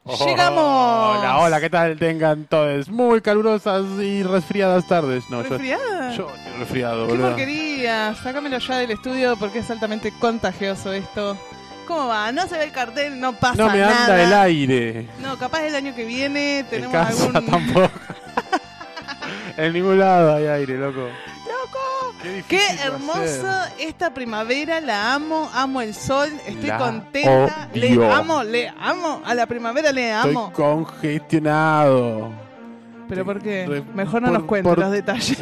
¡Llegamos! Hola, hola, ¿qué tal? Tengan todos muy calurosas y resfriadas tardes. No, ¿Resfriada? Yo estoy resfriado, ¡Qué boludo. porquería! Sácamelo ya del estudio porque es altamente contagioso esto. ¿Cómo va? No se ve el cartel, no pasa nada. No me anda el aire. No, capaz el año que viene tenemos En casa algún... tampoco. En ningún lado hay aire, loco. ¡Loco! Qué Hermoso esta primavera, la amo, amo el sol, estoy La contenta, odio. le amo, a la primavera le amo. Estoy congestionado. ¿Pero por qué? Re- Mejor no por- nos cuenten por- los detalles.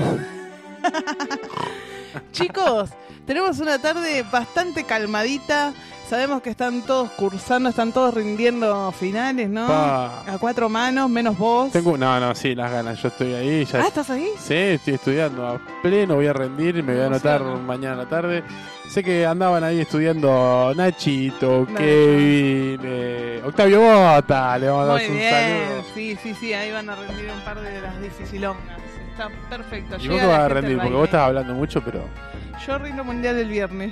Chicos, tenemos una tarde bastante calmadita. Sabemos que están todos cursando, están todos rindiendo finales, ¿no? Pa. A 4 manos, menos vos. No, sí, las ganas. Yo estoy ahí. Ya ¿Estás ahí? Sí, estoy estudiando a pleno, voy a rendir, me voy a anotar mañana a la tarde. Sé que andaban ahí estudiando Nachito, Kevin, Octavio Bota, le vamos a dar Muy un bien, saludo. sí, ahí van a rendir un par de las dificilongas. Está perfecto. ¿Y Llega vos qué la vas a gente rendir? al Porque baile. vos estás hablando mucho, pero... Yo rindo mundial el viernes.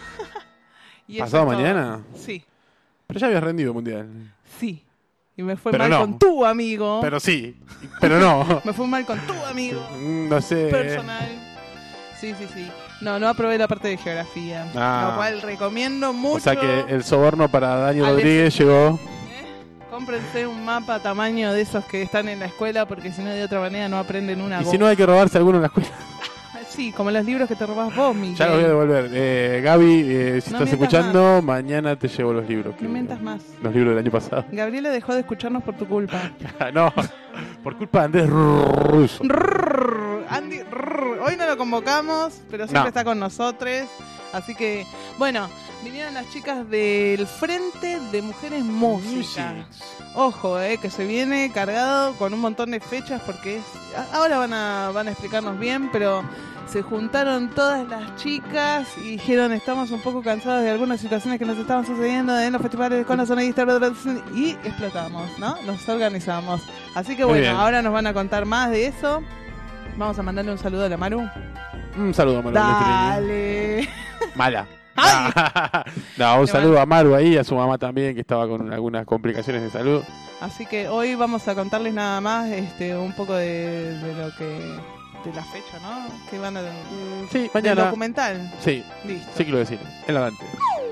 Y eso ¿Pasado es todo. mañana? Sí, Pero ya habías rendido mundial. sí. Y me fue Pero mal no. con tu amigo. Pero sí, pero no. Me fue mal con tu amigo. No sé. Personal. Sí. No aprobé la parte de geografía. Ah. Lo cual recomiendo mucho. O sea que el soborno para Dani Alex. Rodríguez llegó. Cómprense un mapa tamaño de esos que están en la escuela porque si no de otra manera no aprenden una Y goma. si no hay que robarse alguno en la escuela. Sí, como los libros que te robás vos, Miguel. Ya los voy a devolver. Gaby, si No estás mientas escuchando, mañana te llevo los libros. No mientas más. Los libros del año pasado. Gabriela dejó de escucharnos por tu culpa. No, por culpa de Andrés Russo. Andy, hoy no lo convocamos, pero siempre No. está con nosotros. Así que, bueno, vinieron las chicas del Frente de Mujeres Música. Ojo, que se viene cargado con un montón de fechas porque ahora van a explicarnos bien, pero se juntaron todas las chicas y dijeron estamos un poco cansados de algunas situaciones que nos estaban sucediendo en los festivales con la sonidista y explotamos, ¿no? Nos organizamos. Así que Muy bueno, bien. ahora nos van a contar más de eso. Vamos a mandarle un saludo a la Maru. Un saludo a Maru. Dale. Mala. Ay. No, un saludo a Maru ahí, a su mamá también, que estaba con algunas complicaciones de salud. Así que hoy vamos a contarles nada más un poco de lo que... de la fecha, ¿no? Que van a... Sí, del mañana. documental. Sí, Listo. ciclo de cine, en adelante.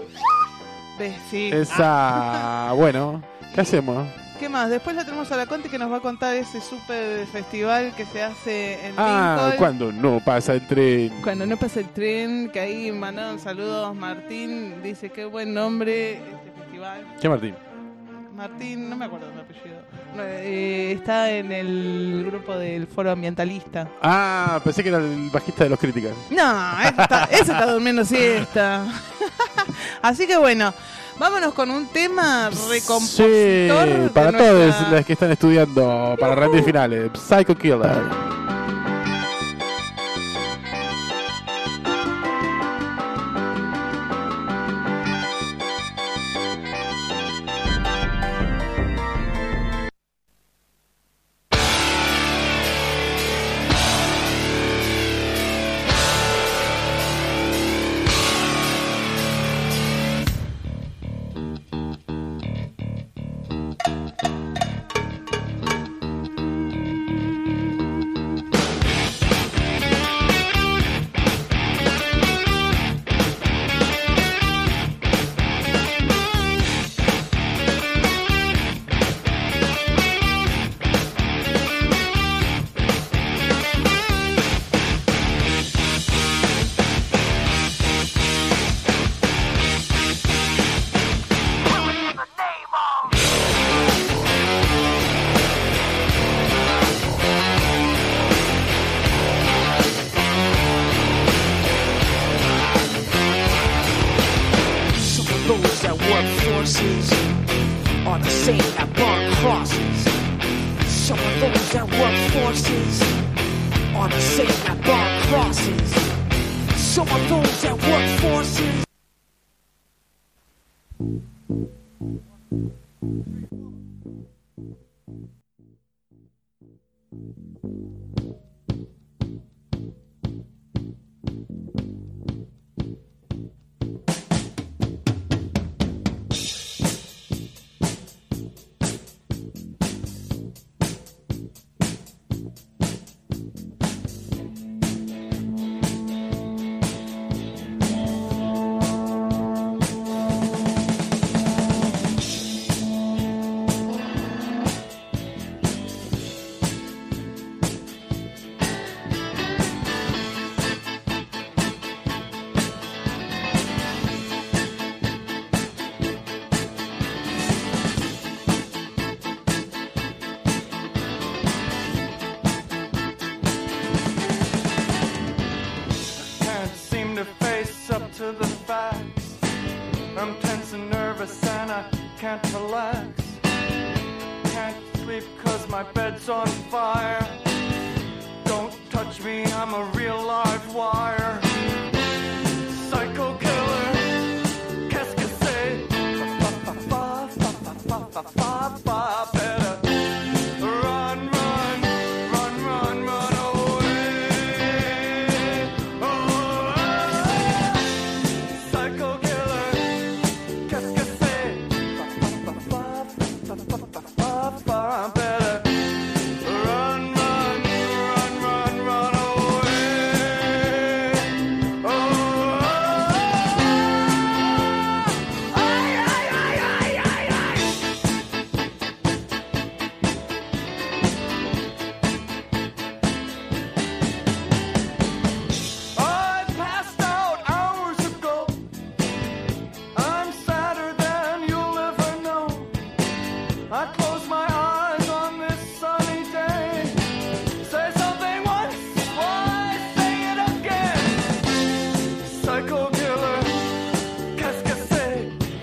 ¿Ves? Sí. Esa, bueno, ¿qué hacemos? ¿Qué más? Después la tenemos a la Conti que nos va a contar ese super festival que se hace en Ah, Lincoln. cuando no pasa el tren. Cuando no pasa el tren, que ahí mandaron saludos. Martín dice qué buen nombre este festival. ¿Qué, Martín? Martín, no me acuerdo de mi apellido. No, está en el grupo del Foro Ambientalista. Ah, pensé que era el bajista de Los Críticas. No, ese está durmiendo siesta. Así que bueno, vámonos con un tema recompositor. Sí, para de todos nuestra... los que están estudiando para rendir finales. Psycho Killer. forces are the same that burn crosses. Some of those that work forces are the same that burn crosses. Some of those that work forces. can't relax. Can't sleep 'cause my bed's on fire. Don't touch me, I'm a real live wire. Psycho killer, qu'est-ce que c'est? Better run, run, run, run, run away. Oh, psycho killer, qu'est-ce que c'est? Better run, run, run, run, run away. Oh, ay, ay, ay, ay, ay, ay. I passed out hours ago. I'm sadder than you'll ever know. I close my eyes on this sunny day. Say something once, why say it again? Psycho killer, qu'est-ce que c'est?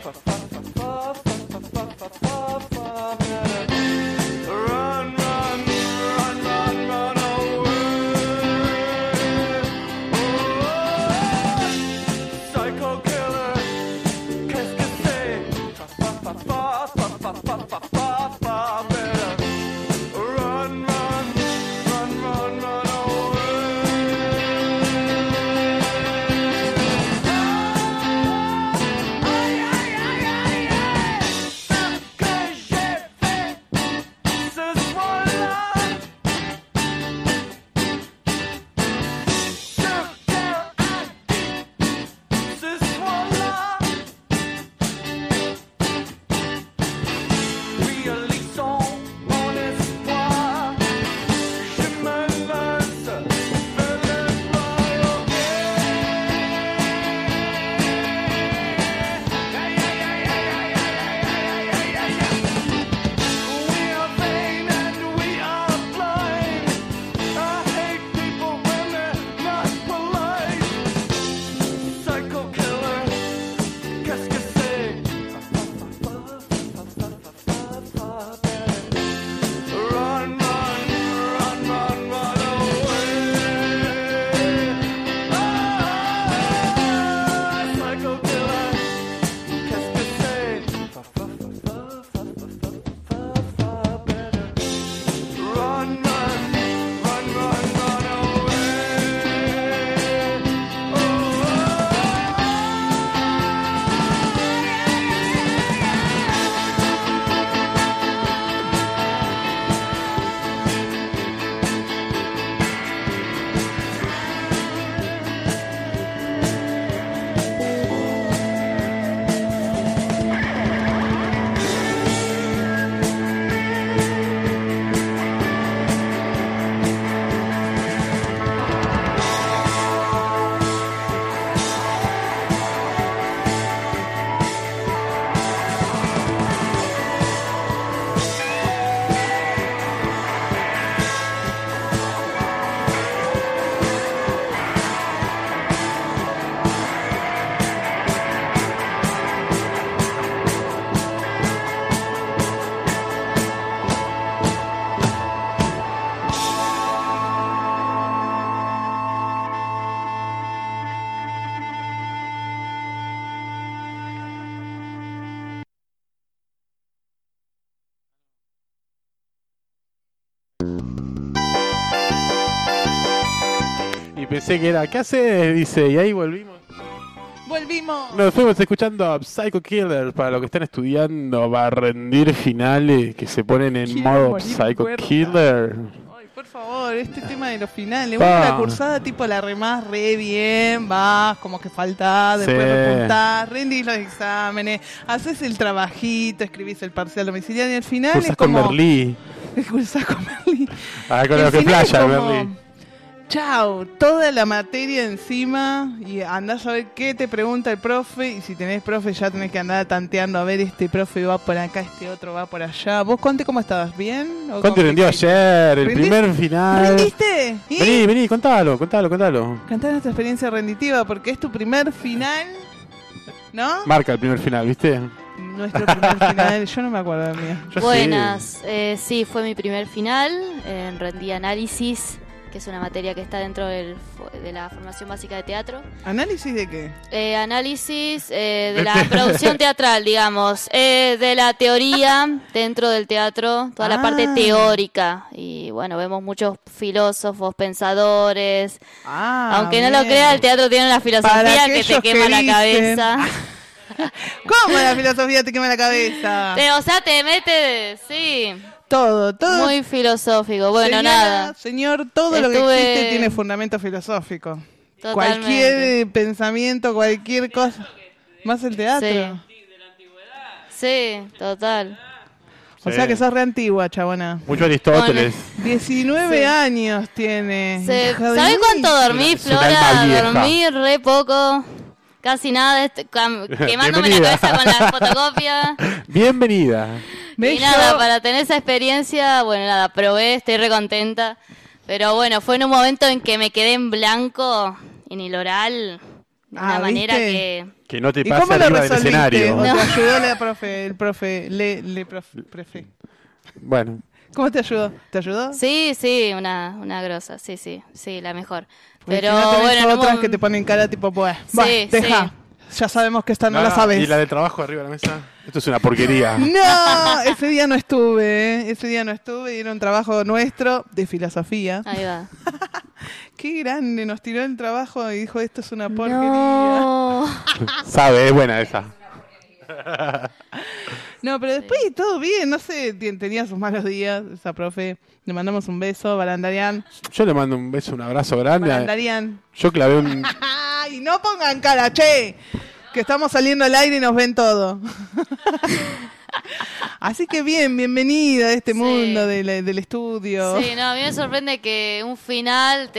Run, run, run, run, run away. Oh, psycho killer, qu'est-ce que c'est? Run, run, run, run, run away. Aïe, aïe, aïe, aïe, aïe. Ce que j'ai fait ce soir-là, ce qu'elle a dit ce soir-là. Réalisons mon espoir, je me lance vers le royaume. Aïe, aïe, aïe, aïe, aïe, aïe, aïe, aïe, aïe. We are vain and we are blind. I hate people when they're not polite. Psycho killer, qu'est-ce que c'est? Run, run, run, run, run away. Ah, psycho killer, qu'est-ce que c'est? Run, run, run, run, run away. Y pensé que era, ¿qué haces? Dice, y ahí volvimos. Volvimos. Nos fuimos escuchando a Psycho Killer para los que están estudiando para rendir finales que se ponen en Quiero modo morir Psycho muerta. Killer. Ay, por favor, este tema de los finales. Pa. Una cursada tipo la remás re bien, vas, como que faltás, después Sí. repuntás, rendís los exámenes, haces el trabajito, escribís el parcial domiciliario y al final Cursás es con como... Merlí. Cursás con Merlí. Ah, con El lo que final es playa, como, Merlí. Chao, toda la materia encima y andás a ver qué te pregunta el profe y si tenés profe ya tenés que andar tanteando a ver este profe va por acá, este otro va por allá. ¿Vos, Conte, cómo estabas? ¿Bien? ¿O Conte rendió ayer, el ¿Rendiste? primer final. ¿Rendiste? ¿Y? Vení, contalo. Cantá nuestra experiencia renditiva porque es tu primer final, ¿no? Marca el primer final, ¿viste? nuestro primer final. Yo no me acuerdo del mío. Yo Buenas, sí, fue mi primer final. Rendí análisis, que es una materia que está dentro de la formación básica de teatro. ¿Análisis de qué? Análisis de la producción teatral, digamos, de la teoría dentro del teatro, toda la parte teórica. Y bueno, vemos muchos filósofos, pensadores. Aunque no lo creas, el teatro tiene una filosofía que te quema la cabeza. ¿Cómo la filosofía te quema la cabeza? O sea, te mete, sí. Todo. Muy filosófico. Bueno, Señora, nada. Señor, todo lo que existe tiene fundamento filosófico. Totalmente. Cualquier pensamiento, cualquier cosa. Más el teatro. Sí, total. O sea que sos re antigua, chabona. Mucho Aristóteles. 19 años tiene. Hija de ¿Sabés mil. cuánto dormí, Es un alma Flora? vieja. Dormí re poco. Casi nada, quemándome la Bienvenida. cabeza con la fotocopia. Bienvenida. Y ¿Ves? nada, Yo- para tener esa experiencia, bueno, nada, probé, estoy re contenta. Pero bueno, fue en un momento en que me quedé en blanco en el oral. De una manera ¿viste? que... Que no te ¿Y pase cómo lo arriba del resolviste? escenario. ¿O No. te ayudó el profe? Bueno, ¿Cómo te ayudó? ¿Te ayudó? Sí, una grosa, sí, la mejor. Porque Pero si no tenés bueno, en un otras mom- que te ponen cara tipo, pues, Sí, deja. Ya sabemos que esta no la nada, sabes. y la de trabajo arriba de la mesa. Esto es una porquería. No, ese día no estuve, ¿eh? Ese día no estuve y era un trabajo nuestro de filosofía. Ahí va. Qué grande, nos tiró el trabajo y dijo, esto es una porquería. No. Sabe, es buena esa. No, pero después todo bien, no sé, tenía sus malos días, esa profe. Le mandamos un beso, Balandarian. Yo le mando un beso, un abrazo grande. Balandarian. Yo clavé un... ¡Ay, no pongan cara, che! Que estamos saliendo al aire y nos ven todo. Así que bien, bienvenida a este Sí. mundo del estudio. Sí, no, a mí me sorprende que un final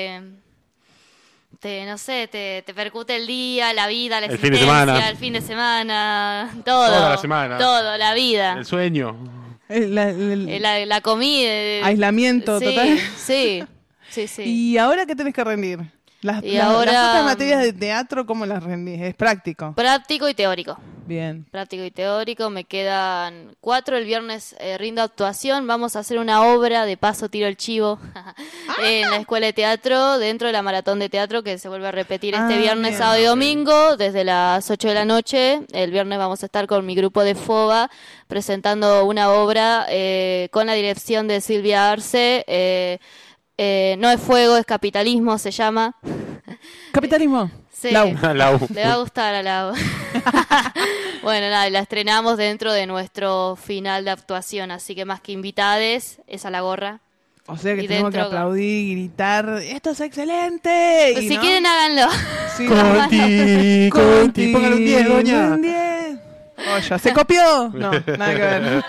no sé, te percute el día, la vida, la El fin de existencia, semana. el fin de semana, todo. Toda la semana. Todo, la vida. El sueño. La comida. Aislamiento sí, total. Sí. ¿Y ahora qué tenés que rendir? Las ahora- otras materias de teatro, ¿cómo las rendís? Es práctico. Práctico y teórico. Bien. Práctico y teórico, me quedan 4. El viernes rindo actuación. Vamos a hacer una obra, de paso tiro el chivo, en la escuela de teatro, dentro de la maratón de teatro que se vuelve a repetir este viernes, bien. sábado y domingo, desde las 8 de la noche. El viernes vamos a estar con mi grupo de FOBA presentando una obra con la dirección de Silvia Arce. No es fuego, es capitalismo, se llama. Capitalismo. Sí. Lau. Lau. Le va a gustar a Lau. Bueno, nada, la estrenamos dentro de nuestro final de actuación, así que más que invitades, es a la gorra. O sea que Y tenemos que dentro- aplaudir, gritar, ¡esto es excelente! Pues Y si no, quieren, háganlo. sí, Conti, póngale un 10, doña. Un 10. Oye, ¿se copió? No, nada que ver.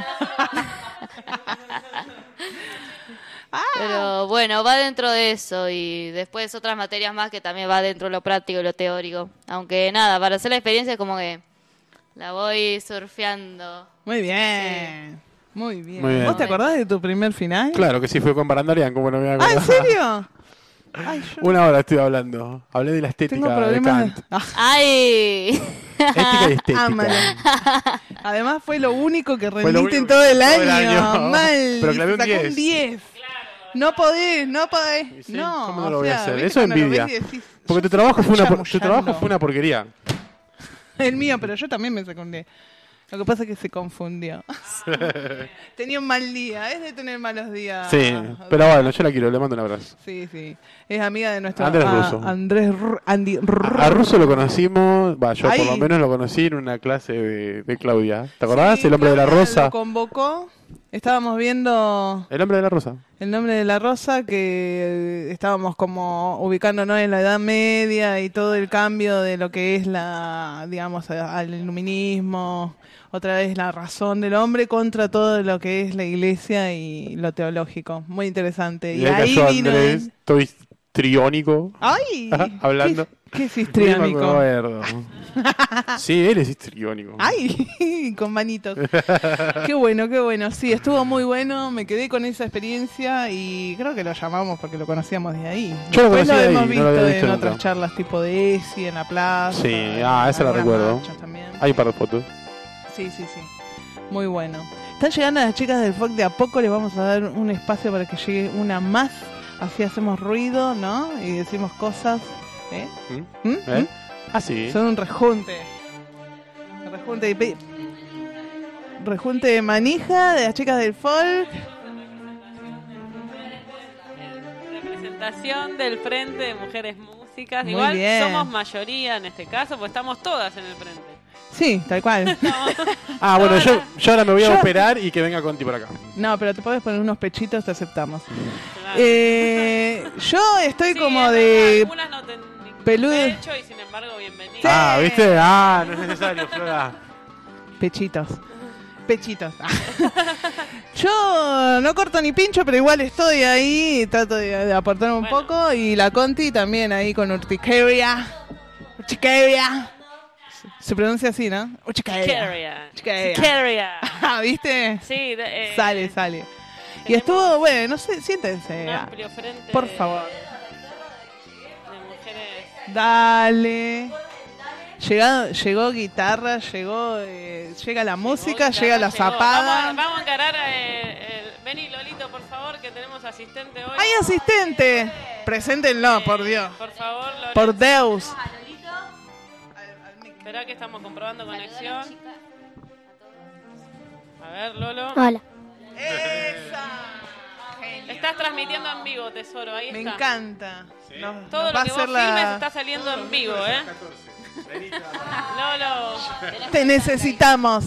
Pero bueno, va dentro de eso y después otras materias más que también va dentro de lo práctico y lo teórico. Aunque nada, para hacer la experiencia es como que la voy surfeando. Muy bien. Muy bien. Muy bien. ¿Vos te acordás de tu primer final? Claro que sí, fue con Barandarian, como no me voy a Ah, acordar. ¿en serio? Ay, yo Una hora estoy hablando. Hablé de la tengo estética de problemas. Kant. ¡Ay! Ética y estética. Ámalo. Además fue lo único que lo rendiste único en todo el todo el año. año. Mal. Pero clavé un Sacó 10. un 10. No podés. Y sí, No, ¿cómo no o lo voy a sea, hacer? ¿viste Eso es cuando lo envidia. ves y decís, Porque tu trabajo fue chamullando? una porquería. El mío, pero yo también me secundé. Lo que pasa es que se confundió. Tenía un mal día. Es de tener malos días. Sí, pero bueno, yo la quiero, le mando un abrazo. Sí, sí. Es amiga de nuestro Andrés Russo. Andy A Russo lo conocimos, yo Ahí. por lo menos lo conocí en una clase de Claudia. ¿Te acordás? Sí, El hombre de la Claudia rosa. Lo convocó. Estábamos viendo El hombre de la rosa. El nombre de la rosa, que estábamos como ubicándonos en la Edad Media y todo el cambio de lo que es digamos, al iluminismo, otra vez la razón del hombre contra todo lo que es la iglesia y lo teológico. Muy interesante. Y ahí cayó Andrés, estoy histriónico, ¡Ay! hablando. ¿Qué es No me histriónico? acuerdo. Sí, él es histriónico. ¡Ay! Con manitos. Qué bueno, qué bueno. Sí, estuvo muy bueno. Me quedé con esa experiencia y creo que lo llamamos porque lo conocíamos de ahí. Yo lo Después conocí de hemos ahí, visto, no lo había visto en nunca. otras charlas tipo de ESI, en la plaza. Sí, en esa la algunas recuerdo. marchas también. Hay un par de fotos. Sí. Muy bueno. Están llegando las chicas del folk de a poco, les vamos a dar un espacio para que llegue una más. Así hacemos ruido, ¿no? Y decimos cosas. ¿Eh? ¿Eh? Ah, sí. Son un rejunte. Rejunte de manija de las chicas del folk. Representación del Frente de Mujeres Músicas. Muy Igual bien. somos mayoría en este caso, pues estamos todas en el frente. Sí, tal cual. Ah, bueno, yo ahora me voy a operar y que venga Conti por acá. No, pero te puedes poner unos pechitos, te aceptamos. Claro. Yo estoy Sí, como es de verdad, algunas no tienen ningún peludo. pecho y sin embargo bienvenidas. Sí. Ah, ¿viste? Ah, no es necesario, Flora. pechitos. Yo no corto ni pincho, pero igual estoy ahí, trato de aportar un Bueno. poco. Y la Conti también ahí con urticaria. Se pronuncia así, ¿no? Urticaria. Sicaria. Ah, ¿viste? Sí, Sale. Y tenemos estuvo, bueno, no sé, siéntense. un amplio frente Por favor. de mujeres. Dale. Llegó guitarra, llega la música, llega la Llegó. zapada. Vamos a encarar vení Lolito, por favor, que tenemos asistente hoy. ¡Hay asistente! Preséntenlo, por Dios. Por favor, Lolito. Por Deus. Esperá que estamos comprobando conexión. A ver, Lolo. Hola. Estás transmitiendo en vivo, tesoro. Ahí Me está. encanta. Todo lo que vos filmes está saliendo en vivo, ¿eh? Lolo. Te necesitamos.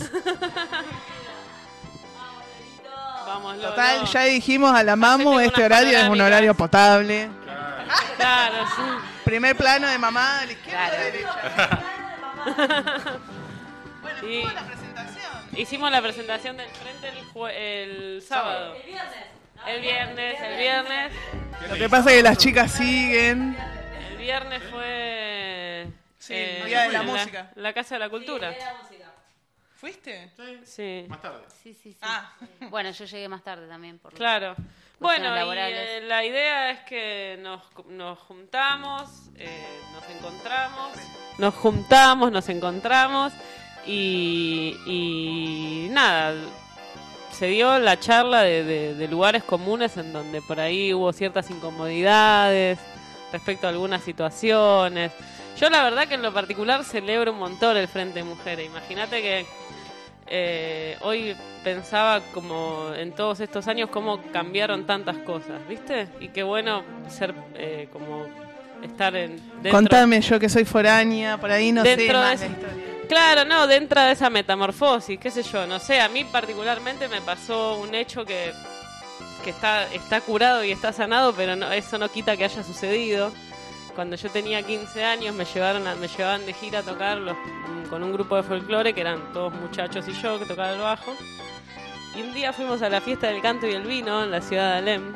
Vamos, Lolo. Total, ya dijimos a la mamu, Hacete este unas horario es un panorámicas. horario potable. Claro, sí. Primer plano de mamá, a la izquierda o a la derecha. Bueno, Y- ¿cómo la presentación? Hicimos la presentación del frente el sábado. El viernes. Lo que pasa es que las chicas siguen. El viernes fue... Sí, el Día de la en Música. La Casa de la Cultura. ¿Fuiste? Sí, Más tarde. Sí. Ah. Bueno, yo llegué más tarde también. claro. Bueno, y, laborales. la idea es que nos juntamos, nos encontramos y nada, se dio la charla de lugares comunes en donde por ahí hubo ciertas incomodidades respecto a algunas situaciones. Yo la verdad que en lo particular celebro un montón el Frente de Mujeres. Imagínate que hoy pensaba como en todos estos años cómo cambiaron tantas cosas, ¿viste? Y qué bueno ser como estar dentro. Contame, yo que soy foránea, por ahí no sé Dentro de más ese- la historia. Claro, no, dentro de esa metamorfosis, qué sé yo, no sé, a mí particularmente me pasó un hecho que está curado y está sanado, pero no, eso no quita que haya sucedido. Cuando yo tenía 15 años me llevaban de gira a tocar con un grupo de folclore que eran todos muchachos y yo que tocaba el bajo. Y un día fuimos a la fiesta del canto y el vino en la ciudad de Alem.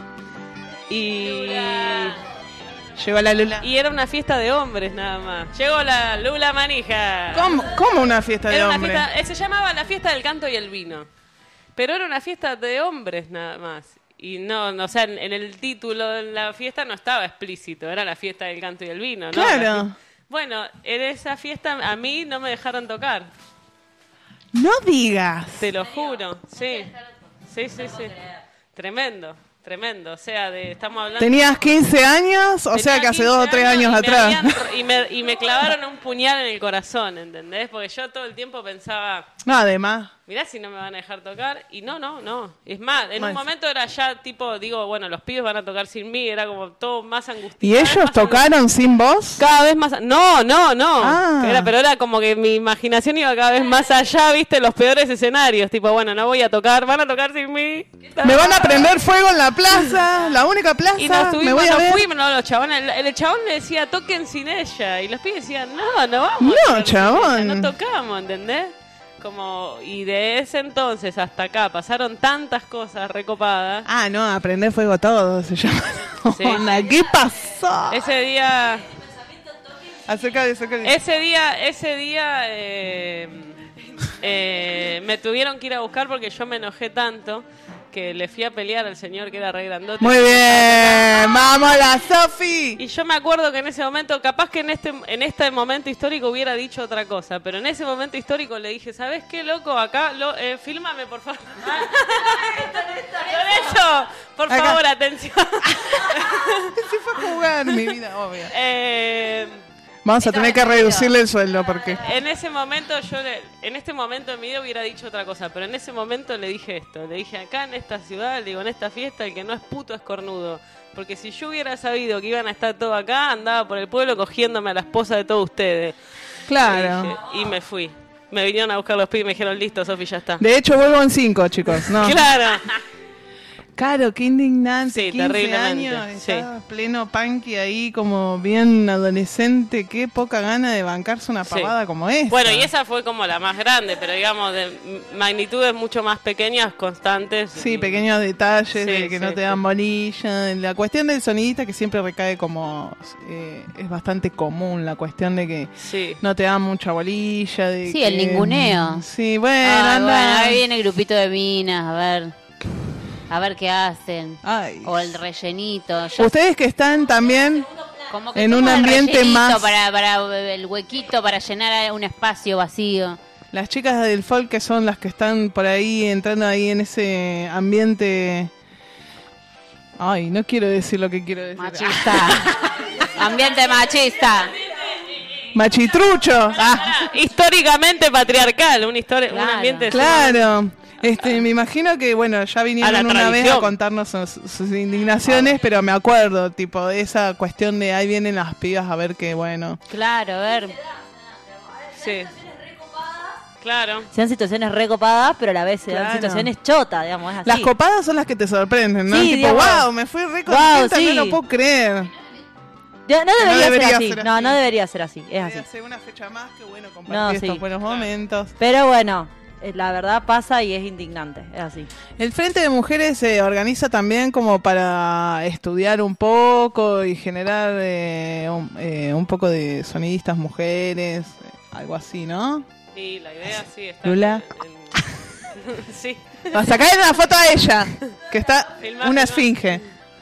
Llegó la Lula. Y era una fiesta de hombres nada más. Llegó la Lula Manija. ¿Cómo una fiesta de Era una hombres? fiesta, se llamaba la fiesta del canto y el vino. Pero era una fiesta de hombres nada más. Y no, o sea, en el título de la fiesta no estaba explícito, era la fiesta del canto y el vino, ¿no? Claro. Bueno, en esa fiesta a mí no me dejaron tocar, No digas. te lo juro. Sí. Sí. Tremendo. O sea, estamos hablando... ¿Tenías 15 años? O sea Tenía que hace 15 2 o 3 años y me atrás. y me clavaron un puñal en el corazón, ¿entendés? Porque yo todo el tiempo pensaba, No, además. mirá si no me van a dejar tocar. Y no. Es más, en un Más. momento era ya tipo, digo, bueno, los pibes van a tocar sin mí. Era como todo más angustioso. ¿Y ellos tocaron sin vos? Cada vez más... No. Ah. Pero era como que mi imaginación iba cada vez más allá, viste, los peores escenarios. Tipo, bueno, no voy a tocar, van a tocar sin mí. Me van a prender fuego en la plaza, la única plaza. Y nos me subimos, voy a nos ver. fuimos, no, los chabones. El chabón le decía, toquen sin ella. Y los pibes decían, no vamos. No, a tocar sin chabón. ella, no tocamos, ¿entendés? Como, y de ese entonces hasta acá pasaron tantas cosas recopadas. Ah, no, aprender fuego todo se llama. Sí. Onda, ¿qué pasó? Ese día, Acércate. ese día me tuvieron que ir a buscar porque yo me enojé tanto que le fui a pelear al señor que era re grandote. Muy bien, vamos la Sofi. Y yo me acuerdo que en ese momento, capaz que en este momento histórico hubiera dicho otra cosa, pero en ese momento histórico le dije, ¿sabes qué, loco? Acá, fílmame, por favor. Con eso, por Acá. favor, atención. Se fue a jugar, mi vida, obvio. Eh, Vamos a tener que reducirle el sueldo porque... En ese momento en este momento de mi vida hubiera dicho otra cosa, pero en ese momento le dije esto, le dije acá en esta ciudad, le digo en esta fiesta el que no es puto es cornudo, porque si yo hubiera sabido que iban a estar todos acá, andaba por el pueblo cogiéndome a la esposa de todos ustedes. Claro. Le dije, y me fui. Me vinieron a buscar los pibes y me dijeron, listo, Sofi, ya está. De hecho, vuelvo en 5, chicos. No. Claro. Claro, qué indignante. Sí, 15 terriblemente, años, sí. estaba pleno punky ahí, como bien adolescente. Qué poca gana de bancarse una Sí. pavada como esta. Bueno, y esa fue como la más grande, pero digamos, de magnitudes mucho más pequeñas, constantes. Sí, y- pequeños detalles Sí, de que no sí, te dan sí. bolilla. La cuestión del sonidista que siempre recae como... es bastante común la cuestión de que Sí. no te dan mucha bolilla. De Sí, el que- ninguneo. Sí, bueno, Ah, anda. bueno, ahí viene el grupito de minas, a ver qué hacen. Ay. O el rellenito. Yo Ustedes que están también... como que en somos un el ambiente rellenito más- para el huequito, para llenar un espacio vacío. Las chicas del folk que son las que están por ahí entrando ahí en ese ambiente... Ay, no quiero decir lo que quiero decir. Machista. Ambiente machista. Machitrucho. Ah, Históricamente patriarcal, un Claro. ambiente... claro. Me imagino que, bueno, ya A vinieron la una vez tradición. a contarnos sus indignaciones, pero me acuerdo, tipo, de esa cuestión de ahí vienen las pibas a ver que, bueno... Claro, a ver. Sí. Claro. Sean situaciones recopadas, pero a la vez se dan Claro. situaciones chotas, digamos, es así. Las copadas son las que te sorprenden, ¿no? Sí, Tipo, digamos. wow, me fui re contenta, sí. no lo puedo creer. Ya, no debería, debería ser así. ser No, así. no debería ser así. Es así. Hace una fecha más que, bueno, compartir No, estos sí. buenos momentos. Pero bueno, la verdad pasa y es indignante. Es así. El Frente de Mujeres se organiza también como para estudiar un poco y generar un poco de sonidistas mujeres, algo así, ¿no? Y la idea sí está... Lula. Sí. A sacarle una foto a ella, que está Filmá, una filmá. esfinge.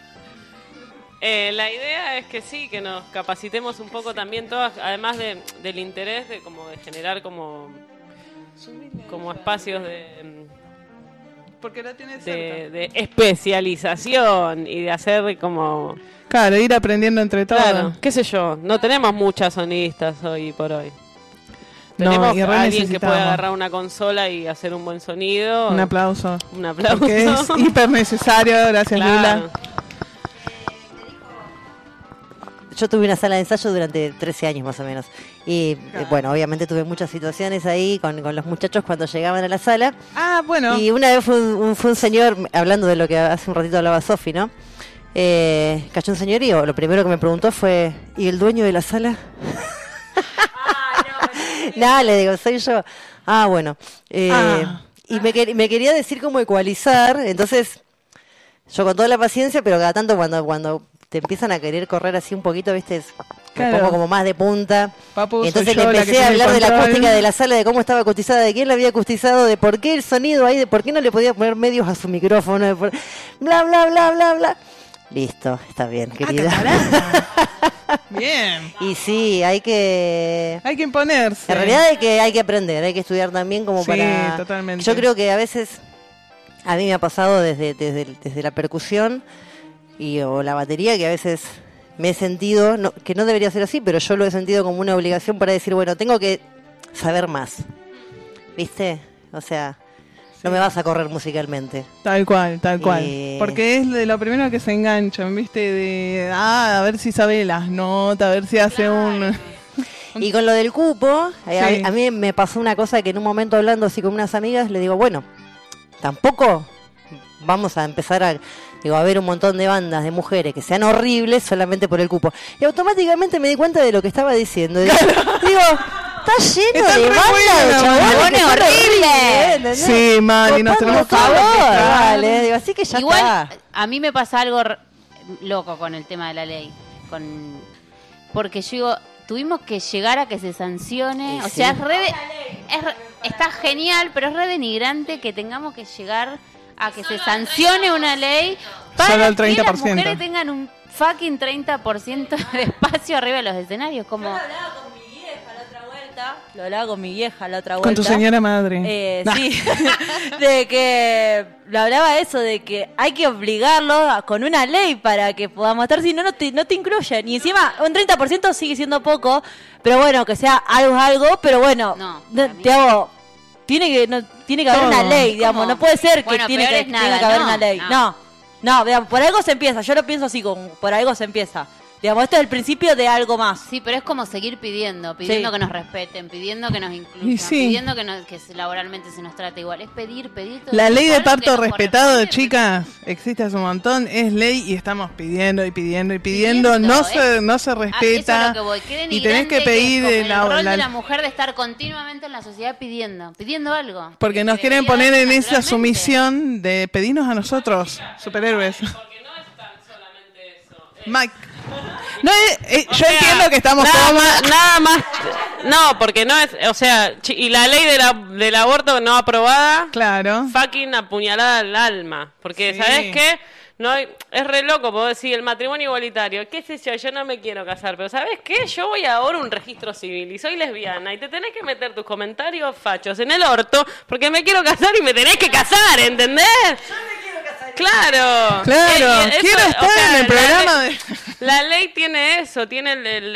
La idea es que sí, que nos capacitemos un poco también todas, además del interés de como de generar como espacios Porque la tiene de especialización y de hacer como... Claro, ir aprendiendo entre todos. Claro, qué sé yo, no tenemos muchas sonidistas hoy por hoy. No, Tenemos y re a alguien que necesitamos. pueda agarrar una consola y hacer un buen sonido. Un aplauso. Un aplauso. Porque es hiper necesario, gracias Claro. Lula. Yo tuve una sala de ensayo durante 13 años más o menos. Y bueno, obviamente tuve muchas situaciones ahí con los muchachos cuando llegaban a la sala. Ah, bueno. Y una vez fue un señor, hablando de lo que hace un ratito hablaba Sofi, ¿no? Cayó un señor y lo primero que me preguntó fue, ¿y el dueño de la sala? No, le digo, soy yo. Ah, bueno. Y me quería decir cómo ecualizar, entonces yo con toda la paciencia, pero cada tanto cuando te empiezan a querer correr así un poquito, ¿viste? Me Claro. pongo como más de punta. Papu, Y entonces soy le yo la que empecé a tiene el hablar de la control. acústica de la sala, de cómo estaba acustizada, de quién la había acustizado, de por qué el sonido ahí, de por qué no le podía poner medios a su micrófono, bla, bla, bla, bla, bla. Listo, está bien, querida. Bien. Y sí, hay que... Hay que imponerse. En realidad hay que aprender, hay que estudiar también como Sí, para... totalmente. Yo creo que a veces, a mí me ha pasado desde la percusión o la batería, que a veces me he sentido, que no debería ser así, pero yo lo he sentido como una obligación para decir, bueno, tengo que saber más. ¿Viste? O sea, no me vas a correr musicalmente. Tal cual, tal cual. Porque es de lo primero que se enganchan, ¿viste? De, a ver si sabe las notas, a ver si hace un... Y con lo del cupo, Sí. a mí me pasó una cosa que en un momento hablando así con unas amigas, le digo, bueno, tampoco vamos a empezar a ver un montón de bandas de mujeres que sean horribles solamente por el cupo. Y automáticamente me di cuenta de lo que estaba diciendo. Digo, está lleno Están de re bandas de buenas, chabones boludo. que son horribles, ¿entendés? Sí, Mari, nos Por tenemos que favor, refrescar. vale. Digo, así que ya Igual, está. a mí me pasa algo loco con el tema de la ley. Porque yo digo, tuvimos que llegar a que se sancione. Y O sí. sea, está genial, pero es re denigrante que tengamos que llegar a que se sancione una ley para Solo el que las 30%. mujeres tengan un fucking 30% de espacio arriba de los escenarios. Como... Lo hablaba con mi vieja la otra vuelta. Lo hablaba con mi vieja la otra vuelta. Con tu señora madre. Sí. De que lo hablaba eso, de que hay que obligarlo con una ley para que podamos estar, si no, no te incluyen. Y encima, un 30% sigue siendo poco, pero bueno, que sea algo, pero bueno, No, tiene que haber una ley, digamos, ¿Cómo? no puede ser que Bueno, tiene peor que, es nada, tiene que haber no, una ley. No, veamos, por algo se empieza, yo lo pienso así, por algo se empieza. Digamos, esto es el principio de algo más. Sí, pero es como seguir pidiendo Sí. que nos respeten, pidiendo que nos incluyan, Y sí. pidiendo que laboralmente se nos trate igual. Es pedir todo La el ley de tiempo, algo que parto nos respetado, corresponde, chicas, existe hace un montón, es ley y estamos pidiendo y pidiendo y pidiendo, Pidiendo, no ¿eh? se Eso es a respeta lo que voy. Qué y tenés que denigrante pedir es como el rol la- de la mujer de estar continuamente en la sociedad pidiendo algo. porque Que nos se quieren debería poner dar en esa naturalmente. sumisión de pedirnos a nosotros, superhéroes. Porque no es tan solamente eso. Mike. No, yo O sea, entiendo que estamos nada más. No, porque no es. O sea, y la ley del aborto no aprobada. Claro. Fucking apuñalada al alma. Porque, Sí. ¿sabes qué? No hay- es re loco, puedo decir, el matrimonio igualitario. ¿Qué sé yo? Yo no me quiero casar. Pero, ¿sabes qué? Yo voy ahora a un registro civil y soy lesbiana. Y te tenés que meter tus comentarios fachos en el orto. Porque me quiero casar y me tenés que casar, ¿entendés? Claro. Claro, quiero estar en el programa de... La ley tiene eso, tiene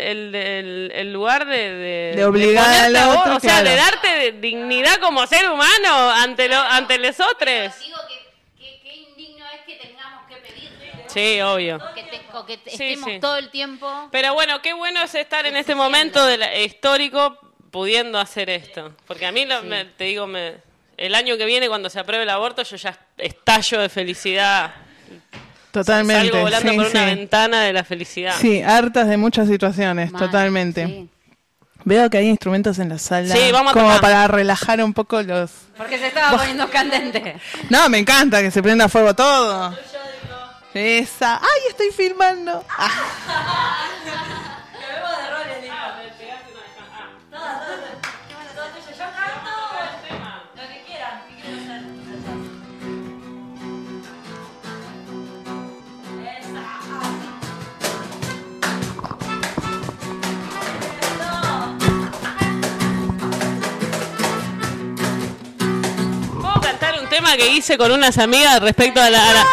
el lugar de obligar ponerte a la a vos, otra, o sea, claro. de darte dignidad como ser humano ante los otros. Digo que indigno es que tengamos que pedir. Sí, obvio. Que Sí, estemos sí. todo el tiempo. Pero bueno, qué bueno es estar en este momento histórico pudiendo hacer esto. Porque a mí, te digo, el año que viene cuando se apruebe el aborto, yo ya estallo de felicidad. Totalmente. Salgo volando sí, por una sí. ventana de la felicidad. Sí, hartas de muchas situaciones, Mal, totalmente. sí. Veo que hay instrumentos en la sala Sí, vamos a como tocar. para relajar un poco los... Porque se estaba poniendo candente. No, me encanta que se prenda fuego todo. Esa. ¡Ay, estoy filmando! Ah. ¿Puedo cantar un tema que hice con unas amigas respecto a la...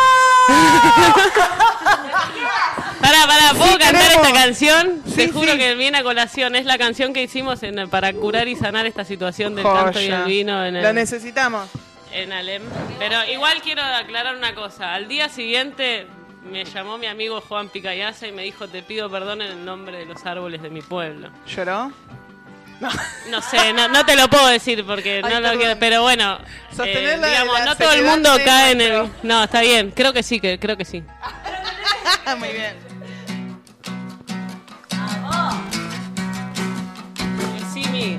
Pará, ¿puedo Sí, cantar queremos. esta canción? Sí, Te juro sí. que viene a colación. Es la canción que hicimos para curar y sanar esta situación del canto y el Joya. vino en Lo necesitamos. en Alem. Pero igual quiero aclarar una cosa. Al día siguiente me llamó mi amigo Juan Picayaza y me dijo, te pido perdón en el nombre de los árboles de mi pueblo. ¿Lloró? No sé, no te lo puedo decir porque Ay, no lo perdón. quiero, pero bueno, Sostener la- digamos, la no todo el seriedad mundo de cae en el... nuestro- No, está bien, creo que sí. Muy bien. Sí, mi...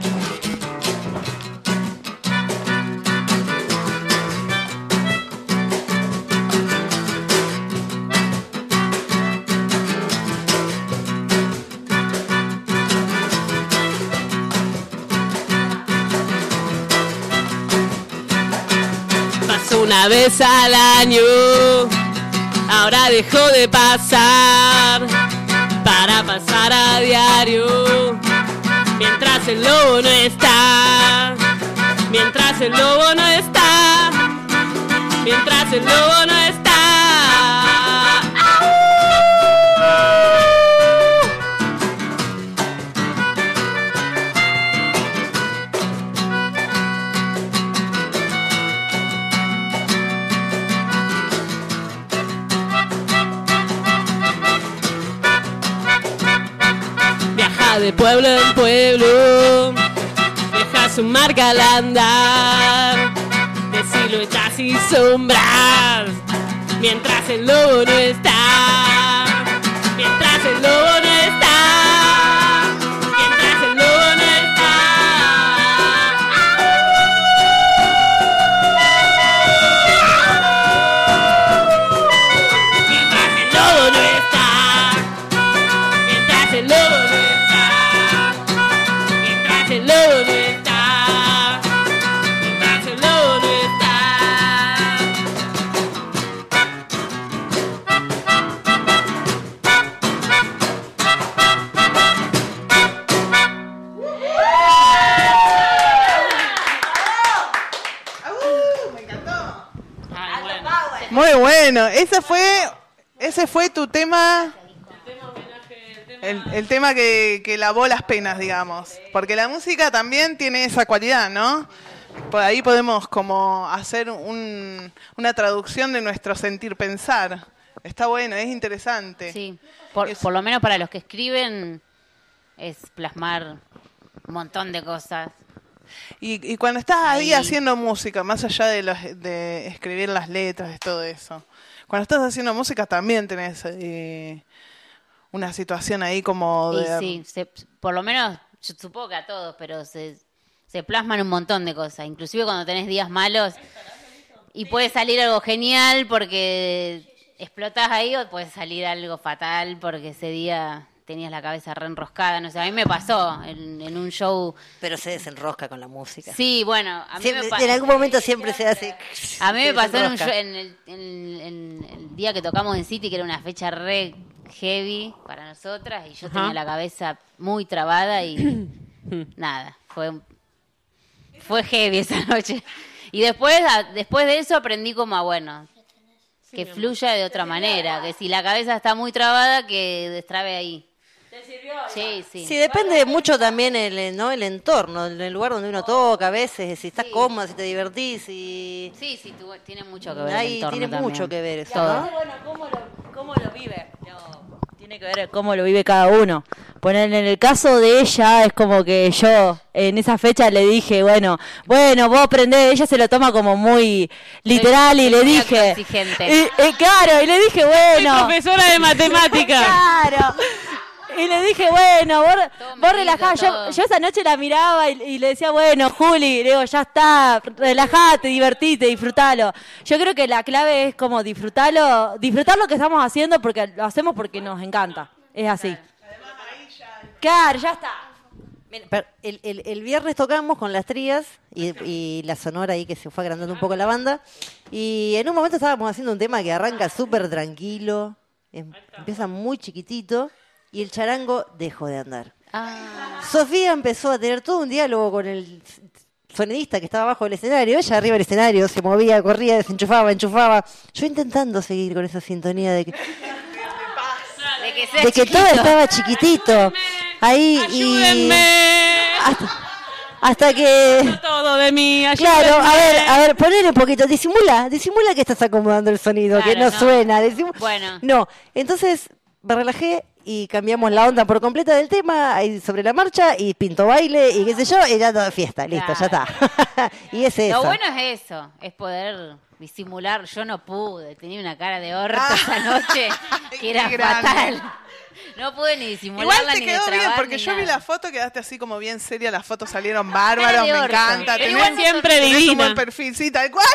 Pasó una vez al año, ahora dejó de pasar, para pasar a diario, mientras el lobo no está, mientras el lobo no está, mientras el lobo no está. Viaja de pueblo en pueblo, deja su marca al andar, de siluetas y sombras, mientras el lobo no está, mientras el lobo no está, mientras el lobo no está. Mientras el lobo no está, mientras el lobo no está, mientras el lobo no está, mientras el lobo no está. Muy bueno. Ese fue tu tema. El tema que lavó las penas, digamos. Porque la música también tiene esa cualidad, ¿no? Por ahí podemos como hacer una traducción de nuestro sentir pensar. Está bueno, es interesante. Sí, por lo menos para los que escriben es plasmar un montón de cosas. Y cuando estás ahí haciendo música, más allá de escribir las letras, de todo eso, cuando estás haciendo música también tenés una situación ahí como de... Sí, por lo menos, yo supongo que a todos, pero se plasman un montón de cosas. Inclusive cuando tenés días malos y puede salir algo genial porque explotás ahí, o puede salir algo fatal porque ese día tenías la cabeza re enroscada. No sé, a mí me pasó en un show. Pero se desenrosca con la música. Sí, bueno, a mí en algún momento siempre se hace... A mí me pasó en el día que tocamos en City, que era una fecha re heavy para nosotras, y yo tenía la cabeza muy trabada y nada, fue heavy esa noche. Y después de eso aprendí como que fluya de otra manera, que si la cabeza está muy trabada, que destrabe ahí. ¿Te sirvió? Sí. Sí, depende mucho también el entorno, el lugar donde uno toca, a veces, si estás cómoda, si te divertís. Sí, tiene mucho que ver el Ahí entorno tiene también. mucho que ver eso, Todo. ¿no? Bueno, ¿cómo lo vive? Tiene que ver cómo lo vive cada uno. Poner en el caso de ella, es como que yo en esa fecha le dije, bueno, vos aprendés. Ella se lo toma como muy literal y le muy dije... exigente. Claro, y le dije, bueno... Soy profesora de matemáticas. Claro. Y le dije, bueno, vos relajá. todo. Yo esa noche la miraba y le decía, bueno, Juli, le digo, ya está, relajate, divertite, disfrutalo. Yo creo que la clave es como disfrutar lo que estamos haciendo, porque lo hacemos porque nos encanta. Es así. Claro, ya está. Pero el viernes tocamos con las trías y la sonora ahí que se fue agrandando un poco la banda. Y en un momento estábamos haciendo un tema que arranca súper tranquilo, empieza muy chiquitito y el charango dejó de andar. Sofía empezó a tener todo un diálogo con el sonidista que estaba abajo del escenario. Ella arriba del escenario se movía, corría, desenchufaba, enchufaba. Yo intentando seguir con esa sintonía de que todo estaba chiquitito. Ahí ¡Ayúdenme! hasta que... Todo de mí, Claro, ayúdenme. a ver, ponele un poquito, disimula que estás acomodando el sonido, Claro, que no suena. Bueno. No, entonces me relajé y cambiamos la onda por completa del tema ahí sobre la marcha y pinto baile y qué sé yo, y ya toda fiesta, listo, ya está. Y es eso. Lo bueno es eso, es poder disimular. Yo no pude, tenía una cara de orto esa noche que era Qué grande. fatal. No pude ni disimularla Igual te ni quedó bien, destrabar, porque ni yo vi nada. la foto, quedaste así como bien seria, las fotos salieron bárbaras, Cara de me orto. encanta. Pero Tenés- igual siempre tenés un divina. buen perfil, sí, tal cual.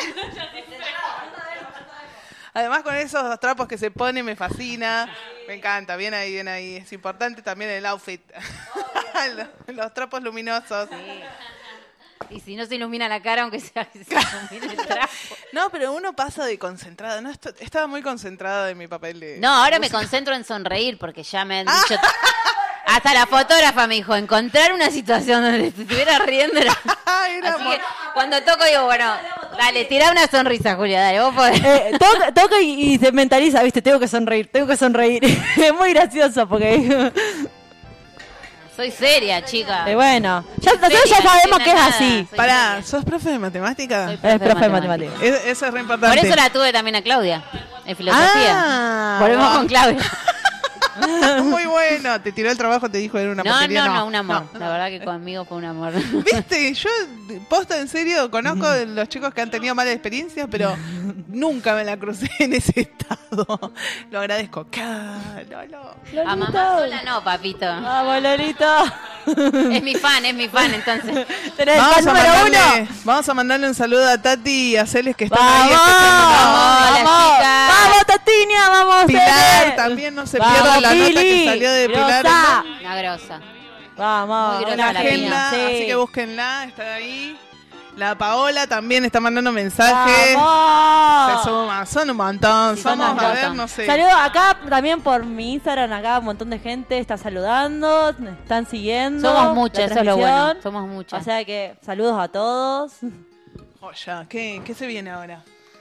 Además con esos trapos que se pone me fascina, me encanta, bien ahí, bien ahí. Es importante también el outfit, los trapos luminosos. Y si no se ilumina la cara, aunque sea que se ilumine el trapo. No, pero uno pasa de concentrado, no, estaba muy concentrada de mi papel de... No, ahora me concentro en sonreír porque ya me han dicho... Hasta la fotógrafa me dijo, encontrar una situación donde te estuviera riendo. Era Así que cuando toco digo, bueno, dale, tira una sonrisa, Julia, dale, vos podés. Toca y se mentaliza, ¿viste? Tengo que sonreír. Es muy gracioso porque... Soy seria, chica. bueno, nosotros seria, ya no sabemos entiendo que es nada. así. Soy Pará, seria. ¿sos profe de matemática? Soy Es profe de matemáticas. Eso es re importante. Por eso la tuve también a Claudia, en filosofía. Ah, Volvemos wow. con Claudia. Muy bueno, te tiró el trabajo, te dijo era una No, porquería. no, un amor. La verdad que conmigo fue un amor. ¿Viste? Yo, posta en serio, conozco de los chicos que han tenido malas experiencias, pero nunca me la crucé en ese estado. Lo agradezco. A mamá sola no, papito. Vamos, Lolito. Es mi fan, entonces. Tenés el fan número uno. Vamos a mandarle un saludo a Tati y a Celes que están ¡Vamos! ahí escuchándonos. Hola, ¡Vamos! chicas. ¡Vamos, Tatinia! ¡Vamos, Pilar Cele! también no se Vamos, pierda la nota que Pili, salió de Pilar. grosa. Una grosa. Vamos, Muy grosa una la genia, Agenda, sí. así que búsquenla, está ahí. La Paola también está mandando mensajes. Se ¡Vamos! suman, son un montón. Sí, Somos, somos un a ver, montón. no sé. Saludos acá también por mi Instagram, acá un montón de gente está saludando, están siguiendo. Somos la muchas, eso es lo bueno. transmisión. Somos muchas. O sea que saludos a todos. Joya, ¿qué se viene ahora?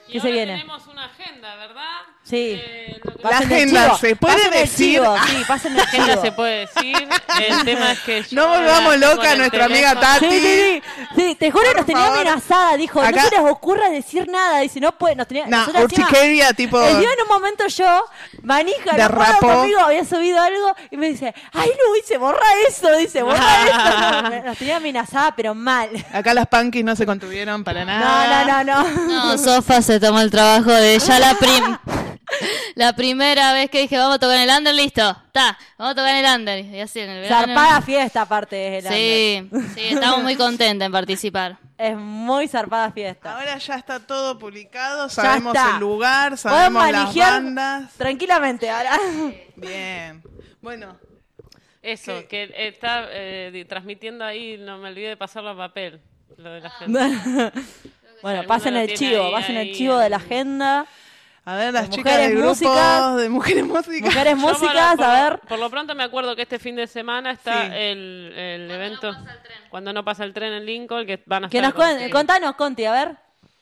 ¿Qué se viene? Tenemos una agenda, ¿verdad? Sí. La Pásenme el agenda chivo. se puede Pásenme el decir. chivo, sí, pásenme el Agenda chivo. se puede decir. El tema es que yo No volvamos la tengo loca en a el nuestra amiga teléfono. Tati. Sí, te juro que nos tenía favor. amenazada. Dijo, Acá- no se les ocurra decir nada. Dice, no puede. Nos tenía, No, nosotras encima- urticaria, tipo. El día en un momento yo, manija, Derrapó. conmigo, había subido algo y me dice, ay no, dice, borra eso, dice, borra eso. No, nos tenía amenazada, pero mal. Acá las punkis no se contuvieron para nada. No. No, Sofa se tomó el trabajo de ya la primera vez que dije vamos a tocar en el under, listo, vamos a tocar en el under. Y así en el verano. Zarpada fiesta aparte de el under. Sí, estamos muy contentas en participar. Es muy zarpada fiesta. Ahora ya está todo publicado, sabemos está. el lugar, Podemos sabemos las manijear bandas. tranquilamente ahora. Bien. Bueno, Eso, que está transmitiendo ahí, no me olvidé de pasarlo a papel. Lo de la agenda. Bueno, alguno pasen lo el tiene chivo, ahí, pasen el ahí, chivo de la agenda. a ver, las De chicas mujeres del grupo músicas. de Mujeres Músicas. Mujeres Yo músicas, a ver. Por lo pronto me acuerdo que este fin de semana está Sí. el evento Cuando no pasa el tren en Lincoln, que van a Que estar nos con- contanos, Conti, a ver.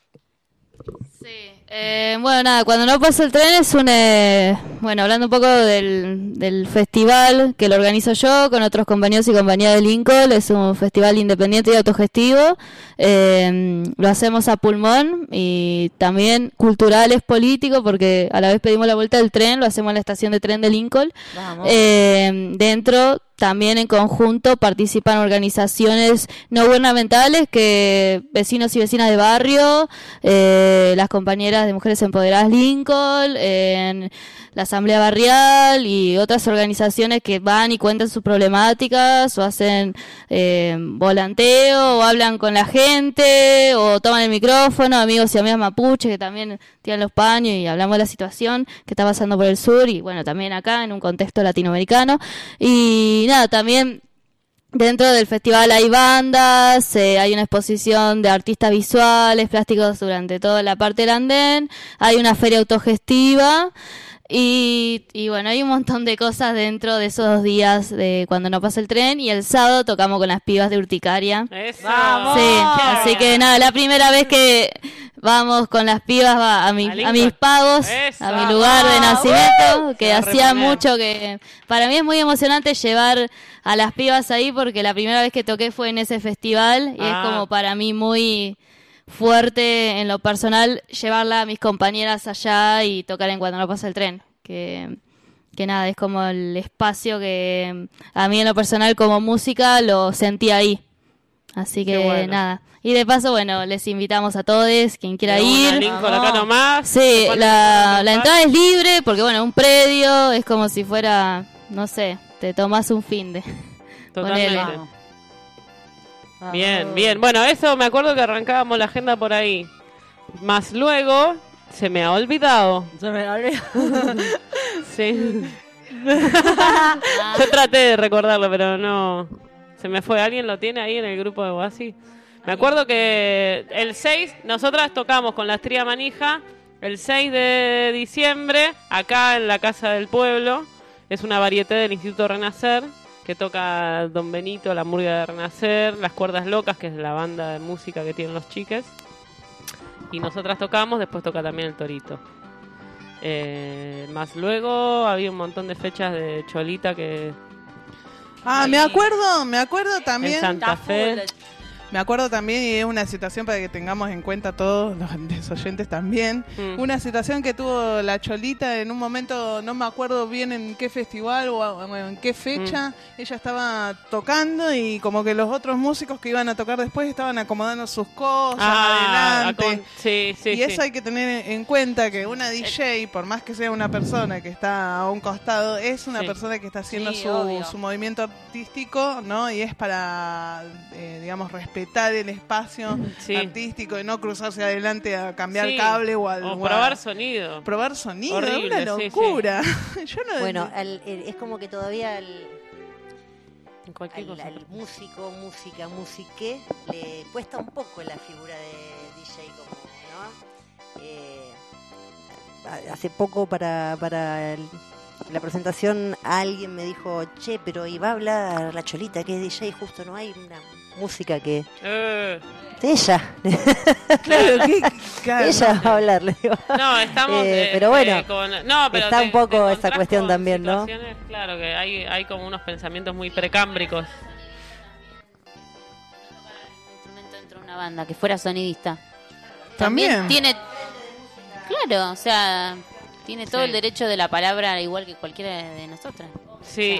Sí, bueno, nada, cuando no pasa el tren es bueno, hablando un poco del festival que lo organizo yo con otros compañeros y compañeras de Lincoln, es un festival independiente y autogestivo, lo hacemos a pulmón y también cultural es político porque a la vez pedimos la vuelta del tren, lo hacemos en la estación de tren de Lincoln. Vamos. Dentro también en conjunto participan organizaciones no gubernamentales, que vecinos y vecinas de barrio, las compañeras de Mujeres Empoderadas Lincoln, en la Asamblea Barrial y otras organizaciones que van y cuentan sus problemáticas o hacen volanteo o hablan con la gente o toman el micrófono, amigos y amigas mapuche que también tiran los paños y hablamos de la situación que está pasando por el sur y bueno, también acá en un contexto latinoamericano. Y nada, también dentro del festival hay bandas, hay una exposición de artistas visuales, plásticos durante toda la parte del andén, hay una feria autogestiva y bueno, hay un montón de cosas dentro de esos 2 días de cuando no pasa el tren y el sábado tocamos con las pibas de Urticaria. Eso. ¡Vamos! Sí, ¡Oh! así que nada, la primera vez que vamos con las pibas a Lincoln. mis pagos, Eso. a mi lugar de nacimiento, que Se va a hacía reponer. mucho que... Para mí es muy emocionante llevar a las pibas ahí porque la primera vez que toqué fue en ese festival y es como para mí muy fuerte en lo personal llevarla a mis compañeras allá y tocar en Cuando no pasa el tren, que nada, es como el espacio que a mí en lo personal como música lo sentí ahí. Así que Qué bueno. nada. Y de paso, bueno, les invitamos a todos, quien quiera De una, ir. Lincoln acá nomás. Sí, Se ponen la a entrada es libre porque, bueno, un predio es como si fuera, no sé, te tomás un fin de... Totalmente. Ponele. Bien, bien. Bueno, eso me acuerdo que arrancábamos la agenda por ahí. Más luego se me ha olvidado. Se me olvidó. Sí. Yo traté de recordarlo, pero no. Se me fue. ¿Alguien lo tiene ahí en el grupo de Oasis? Me acuerdo que el 6, nosotras tocamos con la Estría Manija el 6 de diciembre, acá en la Casa del Pueblo. Es una varieté del Instituto Renacer, que toca Don Benito, la Murga de Renacer, Las Cuerdas Locas, que es la banda de música que tienen los chiques. Y nosotras tocamos, después toca también el Torito. Más luego había un montón de fechas de Cholita que Me acuerdo en también. Santa Fe. Me acuerdo también, y es una situación para que tengamos en cuenta todos los oyentes también, una situación que tuvo la Cholita en un momento, no me acuerdo bien en qué festival o en qué fecha, ella estaba tocando y como que los otros músicos que iban a tocar después estaban acomodando sus cosas adelante. Sí, sí, Y sí. eso hay que tener en cuenta, que una DJ, por más que sea una persona que está a un costado, es una Sí. persona que está haciendo Sí, obvio. su movimiento artístico, ¿no? Y es para, digamos, respetar el espacio Sí. artístico y no cruzarse adelante a cambiar Sí. cable o O probar sonido. probar sonido. Horrible, Es una sí, sí. locura. Yo no, Bueno, es como que todavía Cualquier cosa. al músico, musique, le cuesta un poco la figura de DJ como, ¿no? Hace poco para la presentación alguien me dijo, che, pero iba a hablar la Cholita, que es DJ, justo no hay música que Eh, ella Claro, claro, ella va a hablar, le digo. No, estamos. Pero bueno, no, pero está un poco te esa encontrás cuestión con también, ¿no? situaciones, claro, que hay como unos pensamientos muy precámbricos. Un instrumento dentro de una banda, que fuera sonidista. También. Tiene. Claro, o sea, tiene todo Sí. el derecho de la palabra, igual que cualquiera de nosotras. Sí,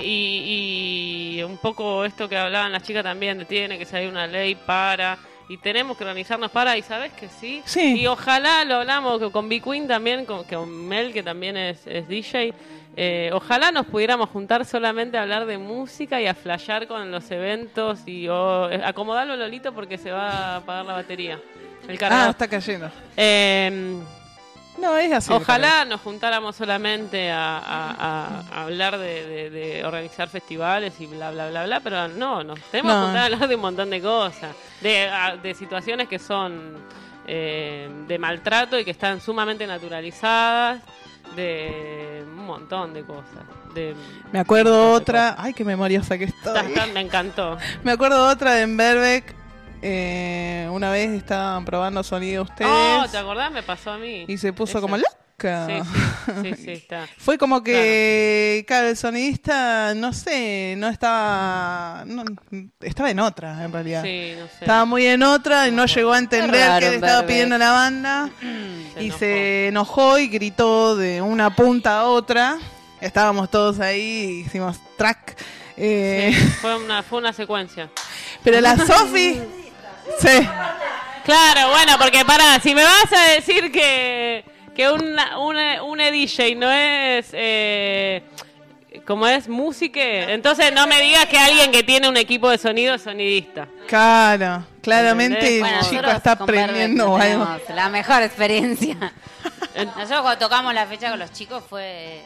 y un poco esto que hablaban las chicas también, de tiene que salir una ley para, y tenemos que organizarnos para, y sabes que sí. Sí. Y ojalá lo hablamos con B-Queen también, con Mel, que también es DJ. Ojalá nos pudiéramos juntar solamente a hablar de música y a flashear con los eventos y acomodarlo, Lolito, porque se va a apagar la batería. El cargador. Está cayendo. Eh, No, es así. Ojalá nos juntáramos solamente a hablar de organizar festivales y bla, bla, bla, bla, pero no, nos tenemos que juntar a hablar de un montón de cosas, de situaciones que son de maltrato y que están sumamente naturalizadas, de un montón de cosas. Me acuerdo otra. Ay, qué memoriosa que estoy. Me encantó. Me acuerdo otra de Enverbeck. Una vez estaban probando sonido ustedes. Oh, ¿te acordás? Me pasó a mí. Y se puso Eso. como loca. Sí, está. Fue como que, claro, el sonidista, no sé, no estaba. Estaba en otra, en realidad. Sí, no sé. Estaba muy en otra y no llegó a entender raro, qué le estaba Enverbeck. pidiendo la banda. Y se enojó y gritó de una punta a otra. Estábamos todos ahí y hicimos track. Sí, fue una secuencia. Pero la Sofi. Sí. Claro, bueno, porque pará, si me vas a decir que una DJ no es como es música, entonces no me digas que alguien que tiene un equipo de sonido es sonidista. Claro, claramente ¿Entendés? el Bueno, chico nosotros está con Verbeck aprendiendo no algo. tenemos la mejor experiencia. Nosotros cuando tocamos la fecha con los chicos fue...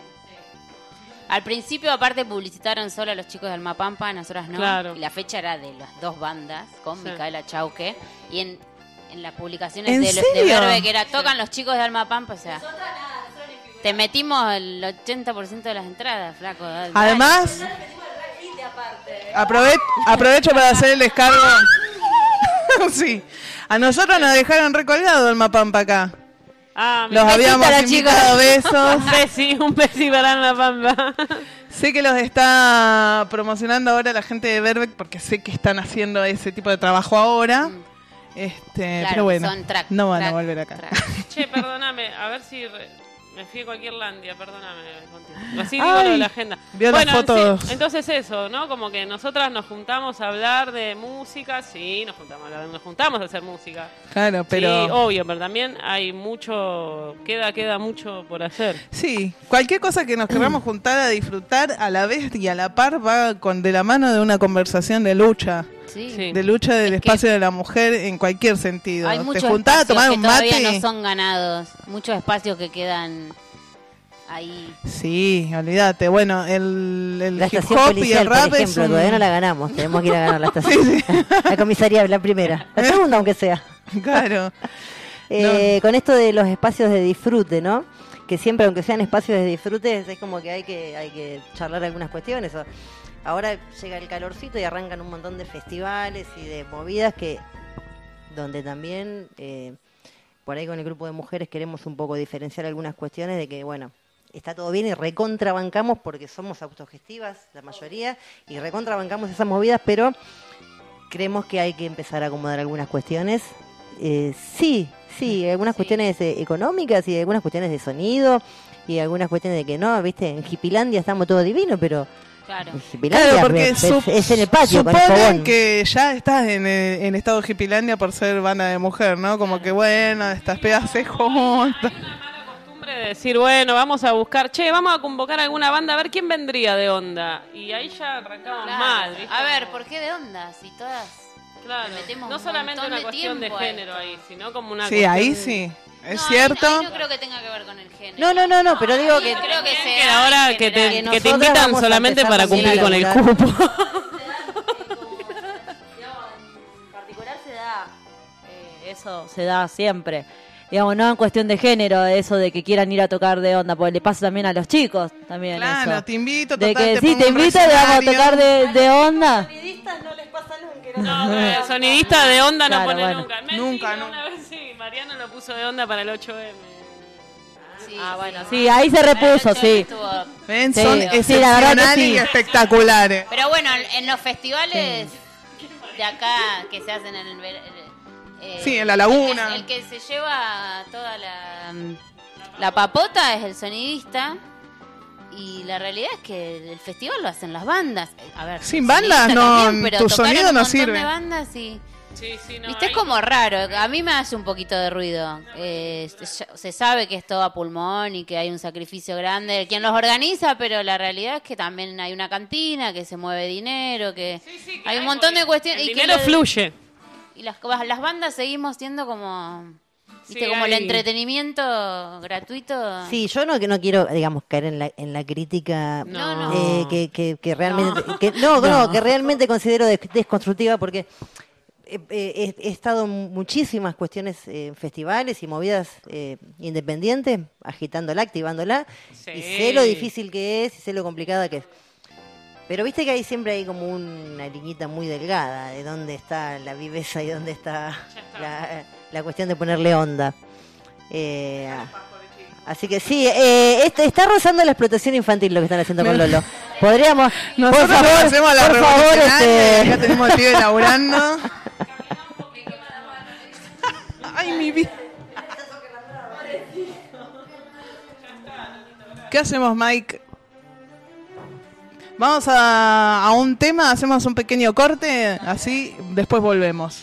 Al principio, aparte, publicitaron solo a los chicos de Almapampa, nosotras no. Claro. Y la fecha era de las dos bandas, con Sí. Micaela Chauque. Y en las publicaciones ¿En de serio? Verbe, que era tocan los chicos de Almapampa, o sea... Te metimos el 80% de las entradas, flaco. dale. Además, aprovecho para hacer el descargo. Sí, a nosotros nos dejaron recolgado el Mapampa acá. Ah, Los habíamos invitado, besos. un besi para la pampa. Sé que los está promocionando ahora la gente de Verbeck porque sé que están haciendo ese tipo de trabajo ahora. Claro, Pero bueno, son track, no van a track, volver acá. track. Che, perdóname, a ver si me fui a cualquier landia, perdóname. Así digo lo de la agenda. Vio las fotos. Sí, entonces eso, ¿no? Como que nosotras nos juntamos a hablar de música, sí, nos juntamos a hacer música. Claro, pero... Sí, obvio, pero también hay mucho, queda mucho por hacer. Sí, cualquier cosa que nos queramos juntar a disfrutar a la vez y a la par va de la mano de una conversación de lucha. Sí. Sí. De lucha del Es que espacio de la mujer en cualquier sentido. Hay Te muchos juntás a espacios tomar que un todavía mate. no son ganados. Muchos espacios que quedan ahí. Sí, olvídate. Bueno, el La hip estación hop y policial, el rap por ejemplo, es todavía no la ganamos. Tenemos que ir a ganar la estación. La comisaría, la primera. La segunda, aunque sea. Claro. Con esto de los espacios de disfrute, ¿no? Que siempre, aunque sean espacios de disfrute, es como que hay que charlar algunas cuestiones. Ahora llega el calorcito y arrancan un montón de festivales y de movidas donde también por ahí con el grupo de mujeres queremos un poco diferenciar algunas cuestiones de que, bueno, está todo bien y recontrabancamos porque somos autogestivas la mayoría y recontrabancamos esas movidas, pero creemos que hay que empezar a acomodar algunas cuestiones. Sí, algunas cuestiones económicas y algunas cuestiones de sonido y algunas cuestiones de que no, viste, en Hipilandia estamos todos divinos, pero Claro. en Hipilandia Claro, porque es en el patio con el suponen fogón. que ya estás en estado hipilandia por ser banda de mujer, ¿no? Como que bueno, estas pedas se juntan. Costumbre de decir, bueno, vamos a buscar, vamos a convocar a alguna banda a ver quién vendría de onda. Y ahí ya arrancamos Claro. mal, ¿viste? A ver, ¿por qué de onda? Si todas Claro, le metemos no un solamente montón una de cuestión de tiempo a género esto. ahí, sino como una Sí, cuestión... ahí sí. Es No, cierto. Ahí no creo que tenga que ver con el género. No, pero digo que Creo que Que sea ahora en que te, general. que te nosotras invitan vamos a solamente empezar para también cumplir a con el laburar. cupo. En particular se da, eso se da siempre. Digamos, no en cuestión de género, eso de que quieran ir a tocar de onda, porque le pasa también a los chicos, también Claro, eso. te invito, de total, que te sí, pongo te un invito, vamos a recetario. tocar de onda. no les pasa nunca, No, el sonidista de onda Claro, no pone bueno. nunca. Mentira, Nunca, no. Una vez sí, Mariano lo puso de onda para el 8M. Sí, ahí se repuso, sí. ¿Ven? Sí, Son sí, la verdad que excepcionales sí. y espectaculares. Pero bueno, en los festivales de acá que se hacen en el Sí, en la laguna. El que se lleva toda la papota es el sonidista. Y la realidad es que el festival lo hacen las bandas. A ver, Sin el bandas sonidista no, también, pero tu tocaron sonido un no montón sirve. de bandas y... Sí, no, Viste, es como raro. A mí me hace un poquito de ruido. Se sabe que es todo a pulmón y que hay un sacrificio grande de quien los organiza, pero la realidad es que también hay una cantina, que se mueve dinero, que que hay un montón de cuestiones. El y que dinero fluye. Y las bandas seguimos siendo como... ¿Viste? Sí, como el hay- entretenimiento gratuito. Sí, yo no quiero, digamos, caer en la crítica No. que realmente que realmente considero desconstructiva, porque he estado en muchísimas cuestiones festivales y movidas independientes, agitándola, activándola, Sí. y sé lo difícil que es y sé lo complicada que es. Pero viste que ahí siempre hay como una liñita muy delgada de dónde está la viveza y dónde está la cuestión de ponerle onda. Así que sí, está rozando la explotación infantil lo que están haciendo con Lolo. Podríamos, Nosotros por favor, hacemos la por favor, revolucionaria, acá tenemos al pibe laburando. Ay, mi vida. ¿Qué hacemos, Mike? Vamos a un tema, hacemos un pequeño corte, así después volvemos.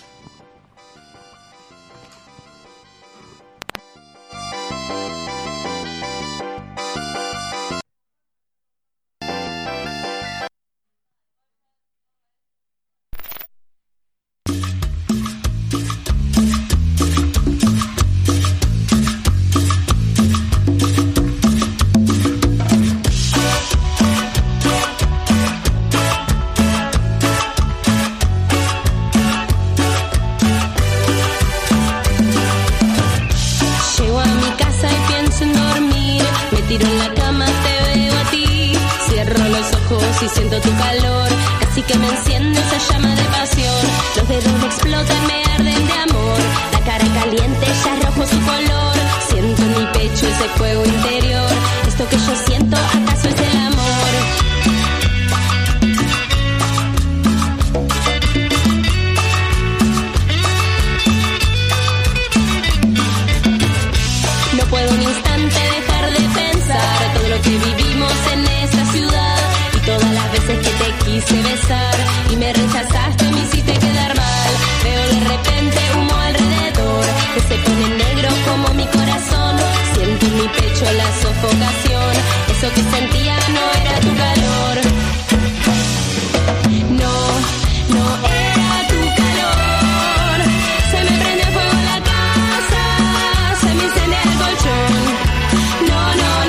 Llego a mi casa y pienso en dormir. Me tiro en la cama, te veo a ti. Cierro los ojos y siento tu calor. Casi que me enciende esa llama de pasión. Los dedos me explotan, me arden de amor. La cara caliente, ya rojo su color. Siento en mi pecho ese fuego interior. Esto que yo siento, ¿acaso es el amor? No puedo un instante dejar de pensar todo lo que vivimos en esta ciudad y todas las veces que te quise besar y me rechazaste, me hiciste quedar mal. Veo de repente humo alrededor que se pone negro como mi corazón. Siento en mi pecho la sofocación. Eso que sentía no era tu calor. No era tu calor. Se me prende fuego la casa, se me incendia el colchón. No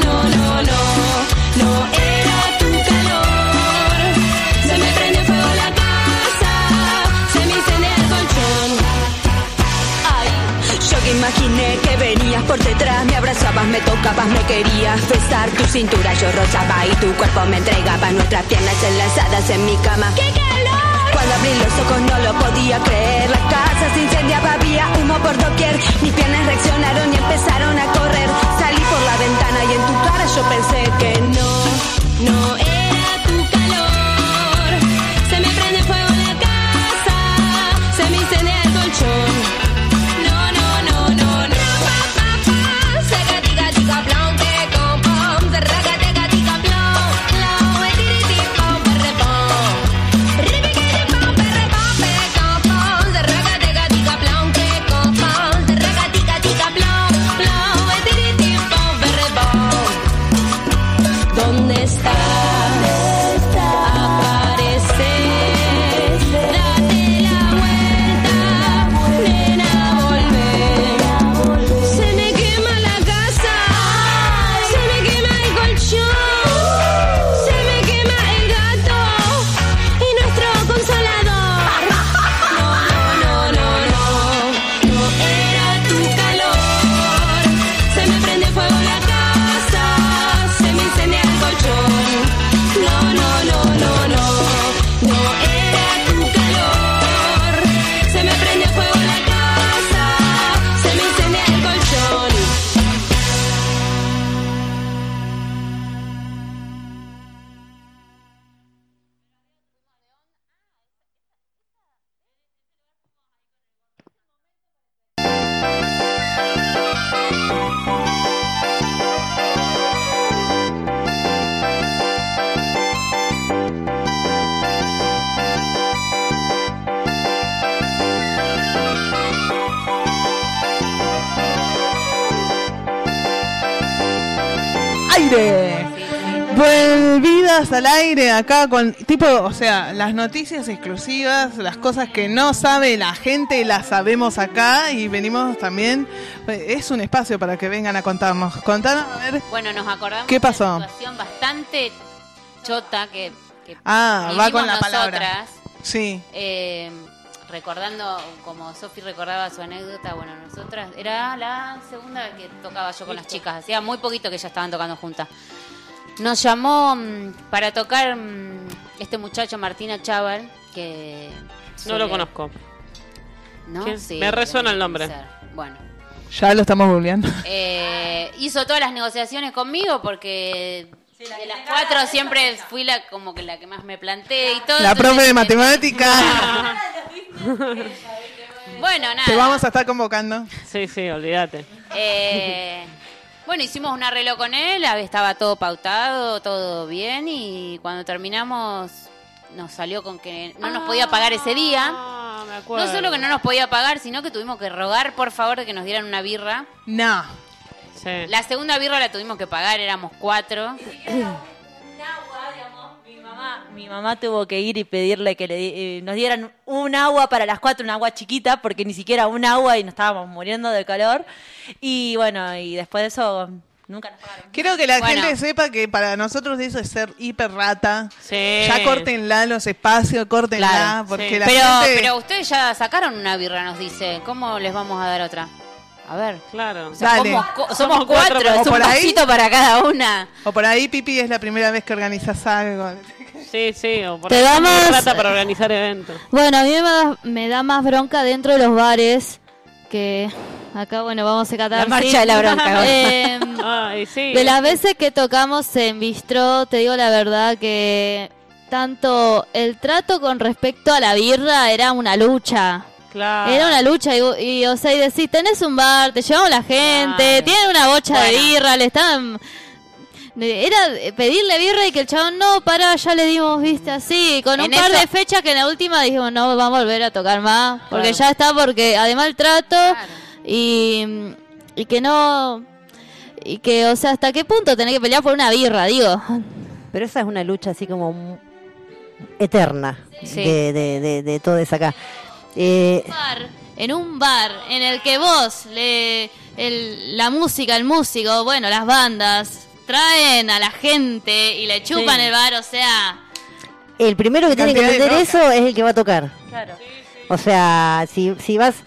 era tu calor. Se me prende fuego la casa, se me incendia el colchón. Ay, yo que imaginé que venías por detrás, me abrazabas, me tocabas, me querías besar tu cintura, yo rozaba y tu cuerpo me entregaba, nuestras piernas enlazadas en mi cama. ¡Qué calor! Cuando abrí los ojos no lo podía creer, la casa se incendiaba, había humo por doquier, mis piernas reaccionaron y empezaron a correr, salí por la ventana y en tu cara yo pensé que no era tu calor, se me prende fuego la casa, se me incendia el colchón. Tica, aire. Volvidas al aire acá con tipo, o sea, las noticias exclusivas, las cosas que no sabe la gente, las sabemos acá y venimos también. Es un espacio para que vengan a contarnos. Contanos, a ver. Bueno, nos acordamos ¿Qué pasó? de una situación bastante chota que va vivimos con la nosotras. palabra. Sí. Recordando, como Sofi recordaba su anécdota, bueno, nosotras, era la segunda vez que tocaba yo con las chicas, hacía muy poquito que ya estaban tocando juntas. Nos llamó para tocar este muchacho Martina Chaval, que... No lo conozco. ¿No? ¿Quién? Sí, Me resuena el nombre. Bueno. Ya lo estamos googleando. Hizo todas las negociaciones conmigo porque... de las 4 siempre fui como que la que más me planté y todo. La profe de matemática. Bueno, nada. Te vamos a estar convocando. Sí, olvídate. Bueno, hicimos un arreglo con él, estaba todo pautado, todo bien, y cuando terminamos nos salió con que no nos podía pagar ese día. Me acuerdo. No solo que no nos podía pagar, sino que tuvimos que rogar por favor de que nos dieran una birra. No. Sí. La segunda birra la tuvimos que pagar, éramos 4. Mi mamá tuvo que ir y pedirle que nos dieran un agua para las 4, un agua chiquita, porque ni siquiera un agua y nos estábamos muriendo de calor. Y bueno, y después de eso nunca nos pagaron. Quiero que la gente sepa que para nosotros eso es ser hiper rata. Sí. Ya córtenla los espacios, córtenla. Claro, porque sí. la gente... pero ustedes ya sacaron una birra, nos dice. ¿Cómo les vamos a dar otra? A ver. Claro. O sea, Dale. somos 4, o es un por ahí. vasito para cada una. O por ahí, Pipi, es la primera vez que organizas algo. Sí, o por Te ahí damos- me trata para organizar eventos. Bueno, a mí me da más bronca dentro de los bares que acá, bueno, vamos a catar. La marcha de la bronca. Ay, sí. De las veces que tocamos en Bistro, te digo la verdad que tanto el trato con respecto a la birra era una lucha. Claro. Era una lucha y o sea, y decís, tenés un bar, te llevamos la gente, Claro. tienen una bocha de Bueno. birra, le estaban... Era pedirle birra y que el chabón, no, pará, ya le dimos, viste, así, con un En par eso- de fechas que en la última dijimos, no, vamos a volver a tocar más, porque Claro. ya está, porque además el trato Claro. y que no... Y que, o sea, ¿hasta qué punto tenés que pelear por una birra, digo? Pero esa es una lucha así como eterna Sí. de todo eso acá. En un bar en el que vos, la música, el músico, bueno, las bandas, traen a la gente y le chupan Sí. el bar, o sea... El primero que tiene que Cantidad de entender bronca. eso es el que va a tocar. Claro. O sea, si vas...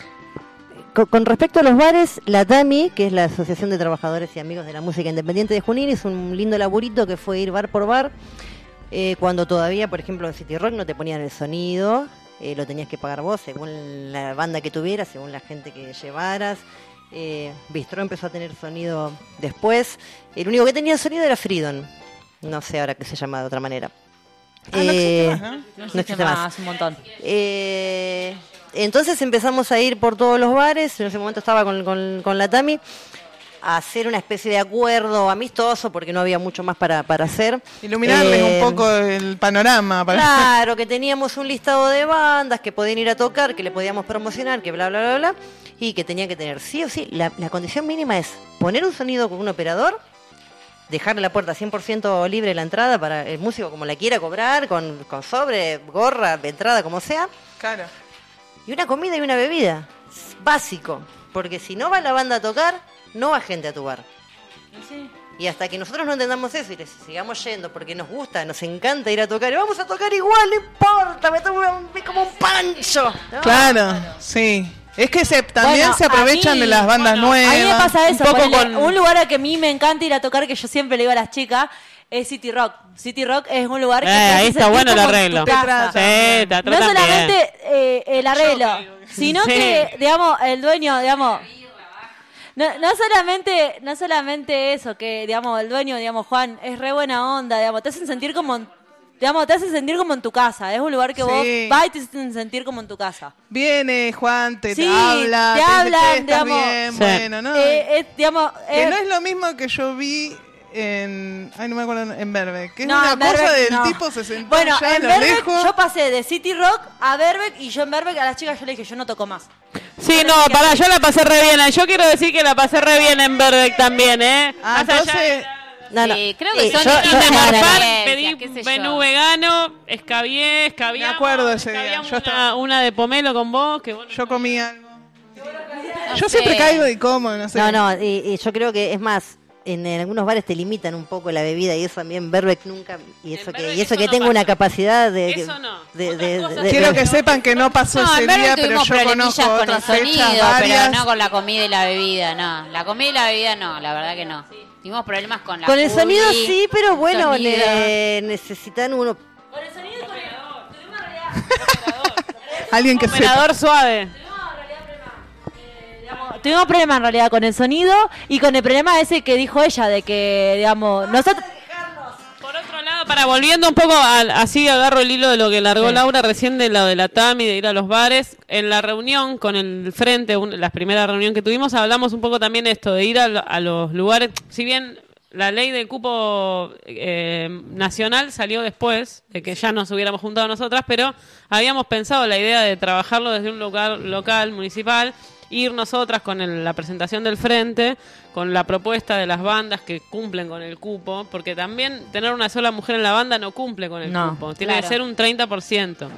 Con respecto a los bares, la TAMI, que es la Asociación de Trabajadores y Amigos de la Música Independiente de Junín, es un lindo laburito que fue ir bar por bar, cuando todavía, por ejemplo, en City Rock no te ponían el sonido, lo tenías que pagar vos según la banda que tuvieras, según la gente que llevaras. Bistro empezó a tener sonido después. El único que tenía sonido era Freedom. No sé ahora qué se llama de otra manera. No existe más, ¿no? No existe más. un montón. Entonces empezamos a ir por todos los bares. En ese momento estaba con la Tami a hacer una especie de acuerdo amistoso porque no había mucho más para hacer. Iluminarles un poco el panorama. Claro, que teníamos un listado de bandas que podían ir a tocar, que le podíamos promocionar, que bla, bla, bla, bla, y que tenía que tener sí o sí. La condición mínima es poner un sonido con un operador, dejarle la puerta 100% libre la entrada para el músico como la quiera cobrar, con sobre, gorra, entrada, como sea. Claro. Y una comida y una bebida. Básico. Porque si no va la banda a tocar, no va gente a tu bar. Y hasta que nosotros no entendamos eso y les sigamos yendo porque nos gusta, nos encanta ir a tocar, y vamos a tocar igual, no importa, me tomo como un pancho. ¿no? Claro, sí. Es que también Bueno, se aprovechan a mí- de las bandas nuevas. A mí me pasa eso. Un poco ponele, con- un lugar a que a mí me encanta ir a tocar, que yo siempre le digo a las chicas, es City Rock. City Rock es un lugar que te hace ahí está sentir bueno el como en tu arreglo. casa. Sí, te No tratan bien. solamente el arreglo, sino Sí. que, digamos, el dueño, digamos... No solamente eso, que, digamos, el dueño, digamos, Juan, es re buena onda, digamos, te hacen sentir como... Digamos, te hacen sentir como en tu casa. Es un lugar que Sí. vos vas y te hacen sentir como en tu casa. Viene Juan, te Sí, habla, te dice, hablan, "Che, ¿estás digamos, bien?". Sí. Bueno, ¿no? Digamos, Que no es lo mismo que yo vi en... Ay, no me acuerdo, en Verbe. Que es No, una en cosa Berbeck, del no. tipo se sentó Bueno, allá a en lo Berbeck lejos. yo pasé de City Rock a Berbeck, y yo en Berbeck a las chicas yo le dije, yo no toco más. Sí, no, pará, yo la pasé re bien. Yo quiero decir que la pasé re bien en Verbeck también, ¿eh? Ah, Más allá entonces, de No, no. Sí, creo que son yo- distintas yo- no, no, no. preferencias, Pedí qué sé menú yo. vegano, escabié, Me acuerdo ese día. escabiamos Yo estaba- una de pomelo con vos, que bueno. Yo comí algo. No Yo sé. siempre caigo y como, no sé. No, y yo creo que es más, en algunos bares te limitan un poco la bebida y eso también Berbeck nunca, y eso que, Berbeck y eso eso que no tengo pasa. una capacidad de... Eso no. de- Otras de- cosas de- Quiero de- que sepan que no pasó No, ese en Berber día, pero tuvimos yo conozco problemillas con el otras sonido, fechas, varias. pero no con la comida y la bebida, no. La comida y la bebida no, la verdad que no. Tuvimos problemas con la Con el sonido publi, sí, pero bueno, sonido. necesitan uno... Con el sonido y con el... Tuvimos en realidad... Alguien que sepa. Operador suave. Tuvimos problemas en realidad con el sonido y con el problema ese que dijo ella, de que, digamos, nosotros... Por otro lado, volviendo un poco, así agarro el hilo de lo que largó Laura recién de lo de la TAMI, de ir a los bares. En la reunión con el Frente, la primera reunión que tuvimos, hablamos un poco también esto, de ir a los lugares. Si bien la ley del cupo nacional salió después de que ya nos hubiéramos juntado nosotras, pero habíamos pensado la idea de trabajarlo desde un lugar local, municipal, ir nosotras con la presentación del Frente, con la propuesta de las bandas que cumplen con el cupo, porque también tener una sola mujer en la banda no cumple con el No, cupo, tiene claro. que ser un 30%.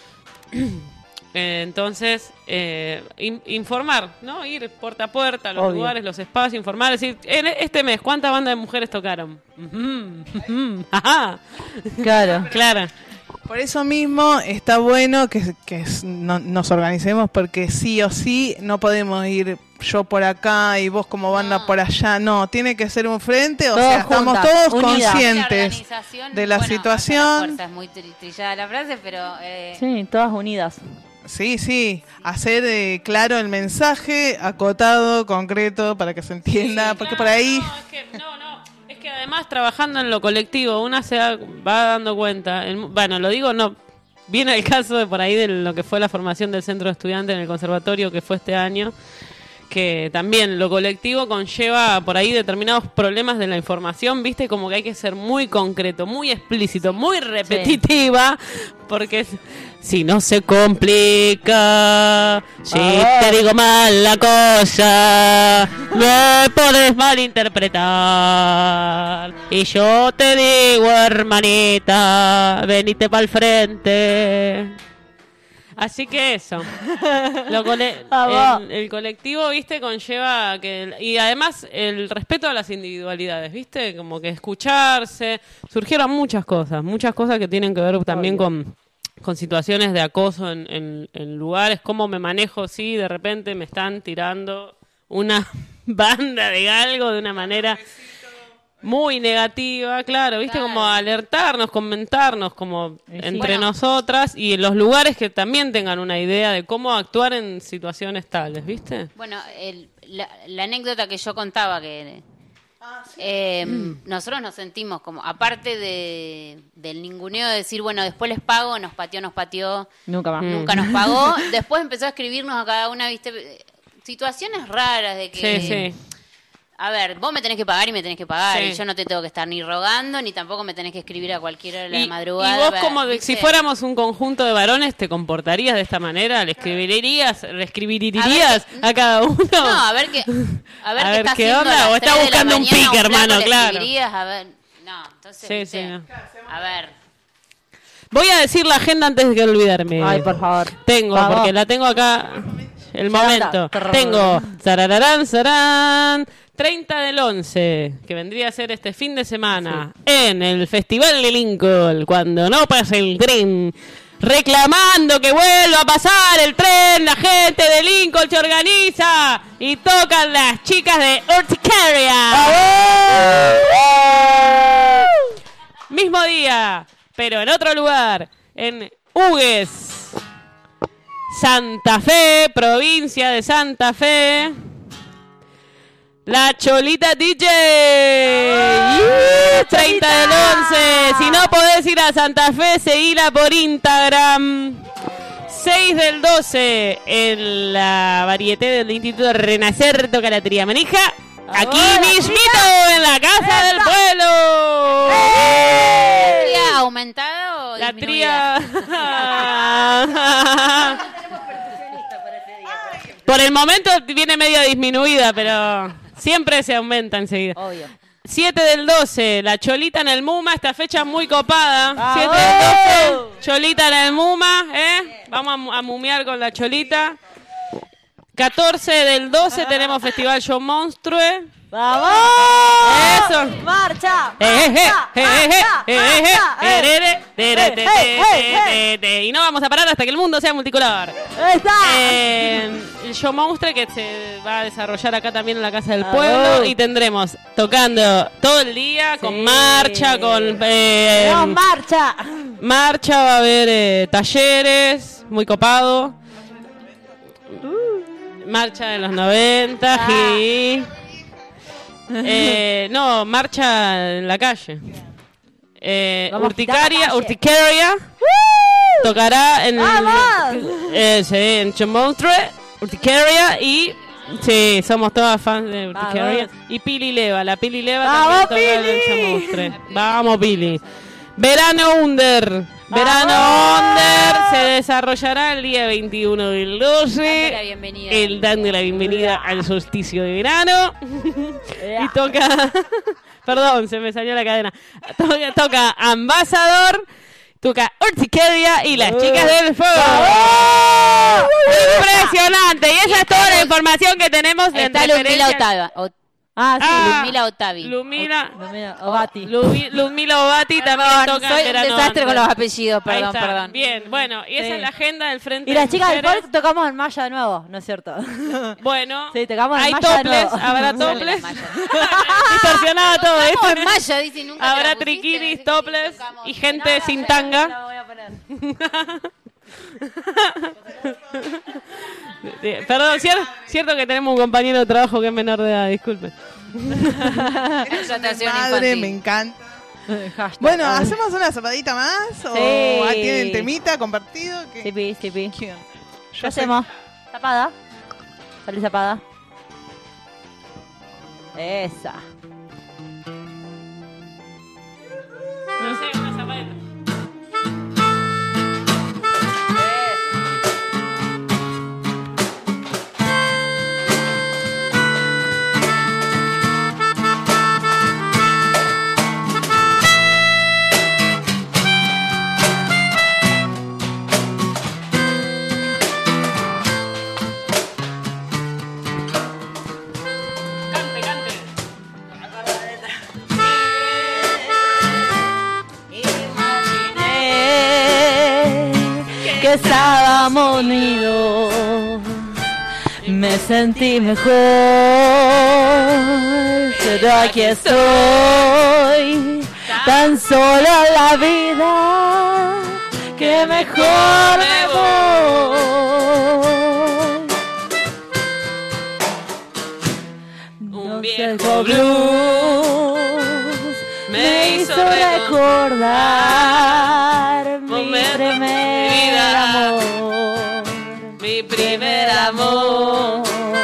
Entonces, informar, ¿no? Ir puerta a puerta a los Obvio. lugares, los espacios, informar, decir, este mes, ¿cuántas bandas de mujeres tocaron? Ajá. Claro. Claro. Por eso mismo está bueno que nos organicemos, porque sí o sí no podemos ir yo por acá y vos como banda No. por allá. No, tiene que ser un frente, o Todos sea, estamos juntas, todos unidas. La conscientes organización, de la bueno, situación. hasta la fuerza, es muy trillada la frase, pero Sí, todas unidas. Sí, hacer claro el mensaje, acotado, concreto, para que se entienda, porque por ahí... Es que además trabajando en lo colectivo, una va dando cuenta, bueno, lo digo, no, viene el caso de por ahí de lo que fue la formación del centro de estudiantes en el conservatorio que fue este año, que también lo colectivo conlleva por ahí determinados problemas de la información, viste, como que hay que ser muy concreto, muy explícito, muy repetitiva, porque si no se complica, si te digo mal la cosa, me podés malinterpretar, y yo te digo, hermanita, venite pa'l frente. Así que eso. El colectivo, viste, conlleva que... Y además el respeto a las individualidades, viste, como que escucharse. Surgieron muchas cosas que tienen que ver también con situaciones de acoso en lugares. Cómo me manejo si de repente me están tirando una banda de algo de una manera... muy negativa, claro, viste, como alertarnos, comentarnos como entre nosotras y en los lugares que también tengan una idea de cómo actuar en situaciones tales, viste. bueno, la anécdota que yo contaba, que nosotros nos sentimos como, aparte del ninguneo de decir, bueno, después les pago, nos pateó, Nunca más. nunca nos pagó, después empezó a escribirnos a cada una, viste, situaciones raras de que... Sí. A ver, vos me tenés que pagar y me tenés que pagar. Sí. Y yo no te tengo que estar ni rogando, ni tampoco me tenés que escribir a cualquier hora de la Y madrugada. vos, A ver, como ¿viste? si fuéramos un conjunto de varones, ¿te comportarías de esta manera? ¿Le escribirías a cada uno? No, a ver qué está qué haciendo onda, a o las está 3 de la buscando un mañana, pique, flaco hermano, le claro. escribirías, a ver, no, entonces, Sí, ¿viste? sí, no. A ver, Voy a decir la agenda antes de que olvidarme. Ay, por favor. Tengo, Vamos. porque la tengo acá. El momento. Trrr. Tengo sararán, 30 del 11, que vendría a ser este fin de semana, en el Festival de Lincoln, cuando no pase el tren, reclamando que vuelva a pasar el tren, la gente de Lincoln se organiza y tocan las chicas de Urticaria. Mismo día, pero en otro lugar, en Hugues, Santa Fe, provincia de Santa Fe. La Cholita DJ. 30 del 11. Si no podés ir a Santa Fe, seguila por Instagram. 6 del 12 en la varieté del Instituto Renacer toca la tría manija. Aquí mismito en la Casa del Pueblo. ¿la tría aumentada o La disminuida? tría. Por el momento viene medio disminuida, pero siempre se aumenta enseguida. Obvio. 7 del 12, la Cholita en el Muma, esta fecha muy copada. ¡Vamos! 7 del 12, Cholita en el Muma, Vamos a mumear con la Cholita. 14 del 12 tenemos Festival Show Monstrue. ¡Vamos! ¡Eso! ¡Marcha! Y no vamos a parar hasta que el mundo sea multicolor. ¡Está! El show Monstrue que se va a desarrollar acá también en la Casa del Pueblo. Y tendremos tocando todo el día, con marcha, con... ¡No, marcha! Marcha, va a haber talleres, muy copado. Marcha de los 90 y... no, marcha en la calle. Urticaria tocará en en Monstrue, Urticaria y sí, somos todas fans de Urticaria. Y Pili Leva, la Pili Leva también toca en el Monstrue. Vamos Pili. Verano Under se desarrollará el día 21 del 12. Dando la bienvenida al solsticio de verano. Y toca... Perdón, se me salió la cadena. Toca Ambassador, toca Urticaria y las chicas del fuego. Impresionante. Y esa es toda la información que tenemos de Ludmila Otavi. Ludmila Obati. Ludmila Obati también toca Soy un Verano desastre con Under. los apellidos, Ahí perdón, está. perdón. Bien, bueno, y esa es la agenda del Frente Y de las chicas del Mujeres. folk tocamos en Maya de nuevo, ¿no es cierto? Bueno, Sí, tocamos en hay Maya de toples, nuevo. habrá toples. Distorsionado todo esto. Vamos en Maya, dice, nunca te la Habrá pusiste, triquinis, dice, toples tocamos. y gente sin tanga. Perdón, cierto que tenemos un compañero de trabajo que es menor de edad, disculpe. Explotación Madre, infantil. me encanta. Hashtag. Bueno, ¿hacemos una zapadita más? ¿O Sí. tienen temita compartido? ¿Qué? Sí, pi. ¿Quién? ¿Qué hacemos? Zapada. Salí zapada. Esa. No sé, una zapaeta. Cante, cante. Que estábamos unidos, me sentí mejor, pero aquí estoy, tan sola en la vida, que mejor me voy. Un Viejo blues me hizo recordar mi primer amor, mi primer amor.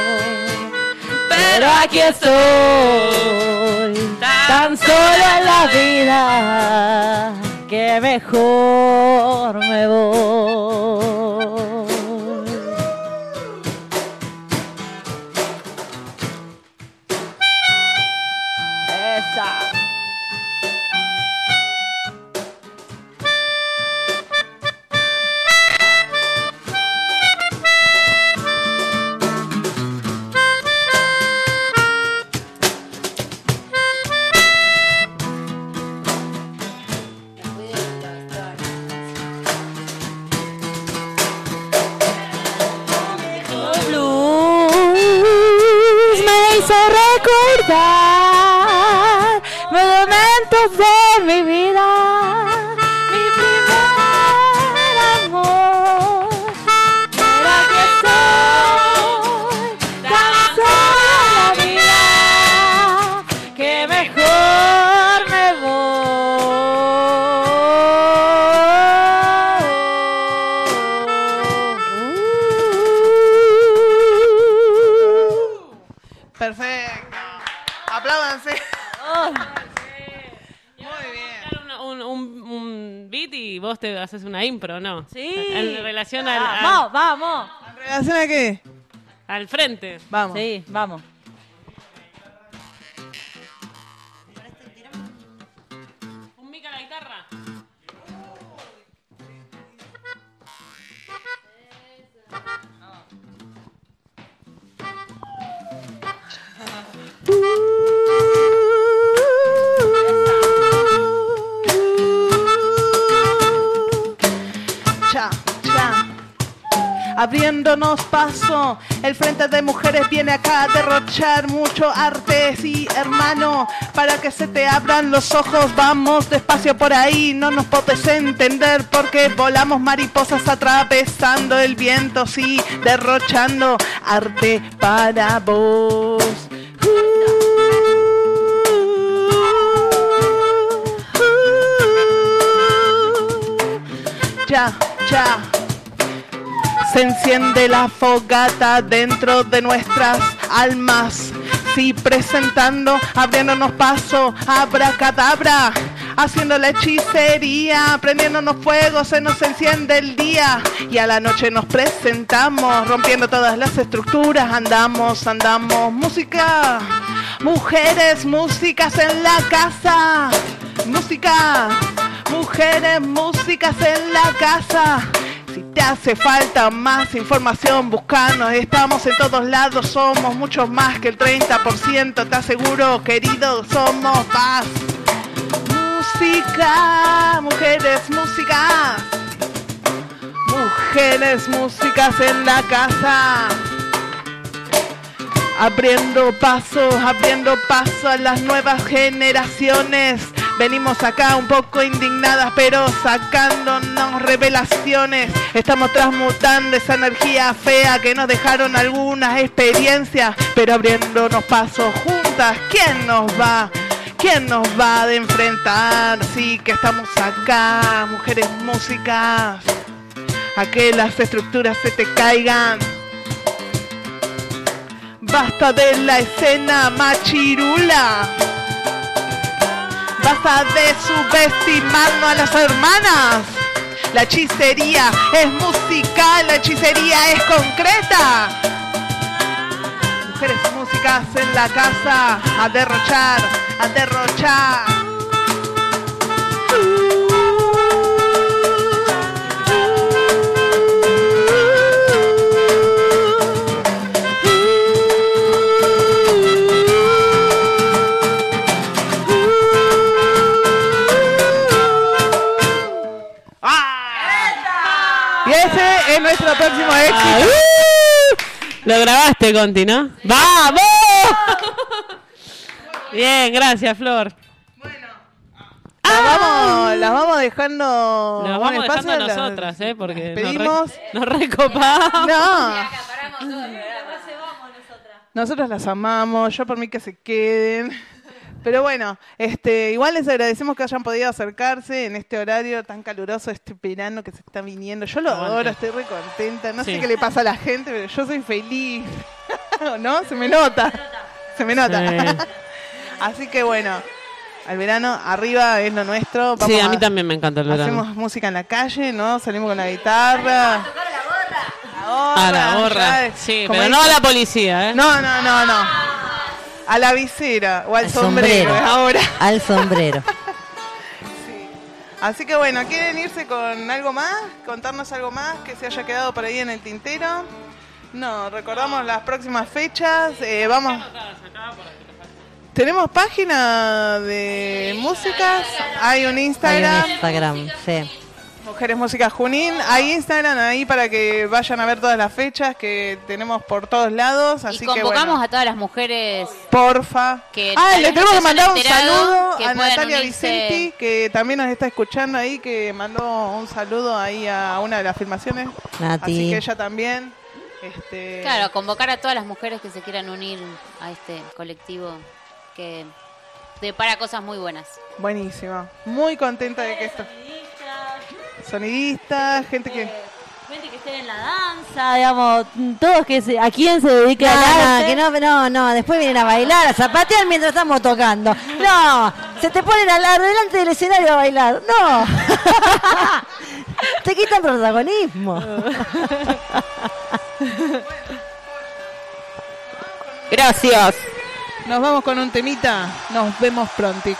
pero aquí estoy, tan solo en la vida, que mejor me voy. Esa. Blues me hizo recordar momentos de mi vida, mi primer amor, pero aquí estoy, tan sola en la vida, que mejor me voy. Perfecto. Apláudanse. Muy bien. Un beat y vos te haces una impro, ¿no? Sí. En relación Vamos, vamos. ¿En relación a qué? al frente. Vamos. Sí, vamos. abriéndonos paso. El Frente de Mujeres viene acá a derrochar mucho arte, sí, hermano, para que se te abran los ojos. Vamos despacio por ahí, no nos podés entender porque volamos mariposas atravesando el viento, sí, derrochando arte para vos. Ya. Se enciende la fogata dentro de nuestras almas. Sí, presentando, abriéndonos paso, abracadabra, haciendo la hechicería, prendiéndonos fuego, se nos enciende el día. Y a la noche nos presentamos, rompiendo todas las estructuras, andamos. Música, mujeres, músicas en la casa. Música, mujeres, músicas en la casa. Si te hace falta más información, buscanos. Estamos en todos lados, somos mucho más que el 30%. Te aseguro, querido, somos más. Música, mujeres, músicas. Mujeres, músicas en la casa. Abriendo paso a las nuevas generaciones. Venimos acá un poco indignadas, pero sacándonos revelaciones. Estamos transmutando esa energía fea que nos dejaron algunas experiencias, pero abriéndonos paso juntas. ¿Quién nos va a enfrentar? Sí, que estamos acá, mujeres músicas. A que las estructuras se te caigan. Basta de la escena machirula. Basta de subestimarnos a las hermanas. La hechicería es musical, la hechicería es concreta. Mujeres músicas en la casa, a derrochar. Y ese es nuestro próximo éxito. Lo grabaste, Conti, ¿no? ¡Vamos! Bien, gracias, Flor. Bueno, las vamos dejando. Las vamos espacio, dejando a nosotras, porque pedimos. nos recopamos. No. Nosotros las amamos, yo por mí que se queden. Pero bueno, igual les agradecemos que hayan podido acercarse en este horario tan caluroso, este verano que se está viniendo. Yo lo adoro, estoy re contenta. No sé qué le pasa a la gente, pero yo soy feliz. ¿No? Se me nota. Sí. Así que bueno, al verano arriba es lo nuestro. Sí, a mí también me encanta el verano. Hacemos música en la calle, ¿no? Salimos con la guitarra. A la gorra. Sí, pero no a la policía, ¿eh? No. A la visera o al sombrero ahora. Al sombrero. Sí. Así que bueno, ¿quieren irse con algo más? ¿Contarnos algo más que se haya quedado por ahí en el tintero? No, recordamos las próximas fechas. Vamos. Tenemos página de músicas. Hay un Instagram. Hay un Instagram, sí. Mujeres Músicas Junín, hay Instagram ahí para que vayan a ver todas las fechas que tenemos por todos lados, así y convocamos que bueno, a todas las mujeres. Porfa. Que le tenemos que mandar un saludo a puedan Natalia unirse. Vicenti, que también nos está escuchando ahí, que mandó un saludo ahí a una de las filmaciones. Nati. Así que ella también. Claro, convocar a todas las mujeres que se quieran unir a este colectivo que depara cosas muy buenas. Buenísimo. Muy contenta de que esto. Sonidistas, gente que esté en la danza, digamos, todos a quién se dedica al arte. No, después vienen a bailar, a zapatear mientras estamos tocando. No, se te ponen delante del escenario a bailar. No. Te quitan protagonismo. Gracias. Nos vamos con un temita. Nos vemos prontix.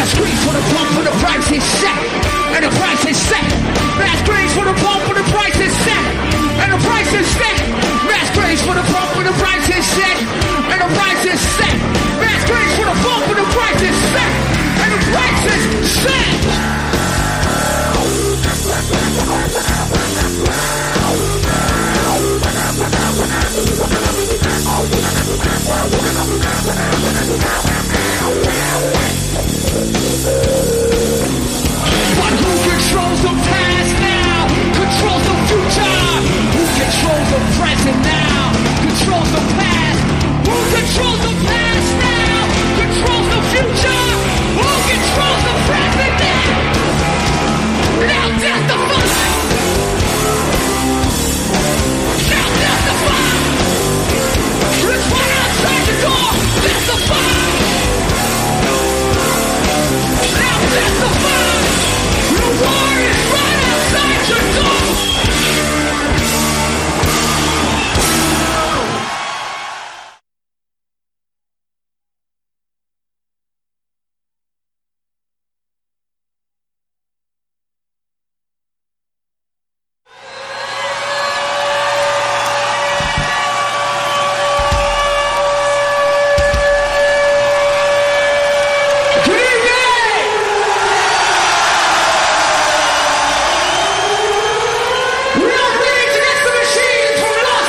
screech when a drum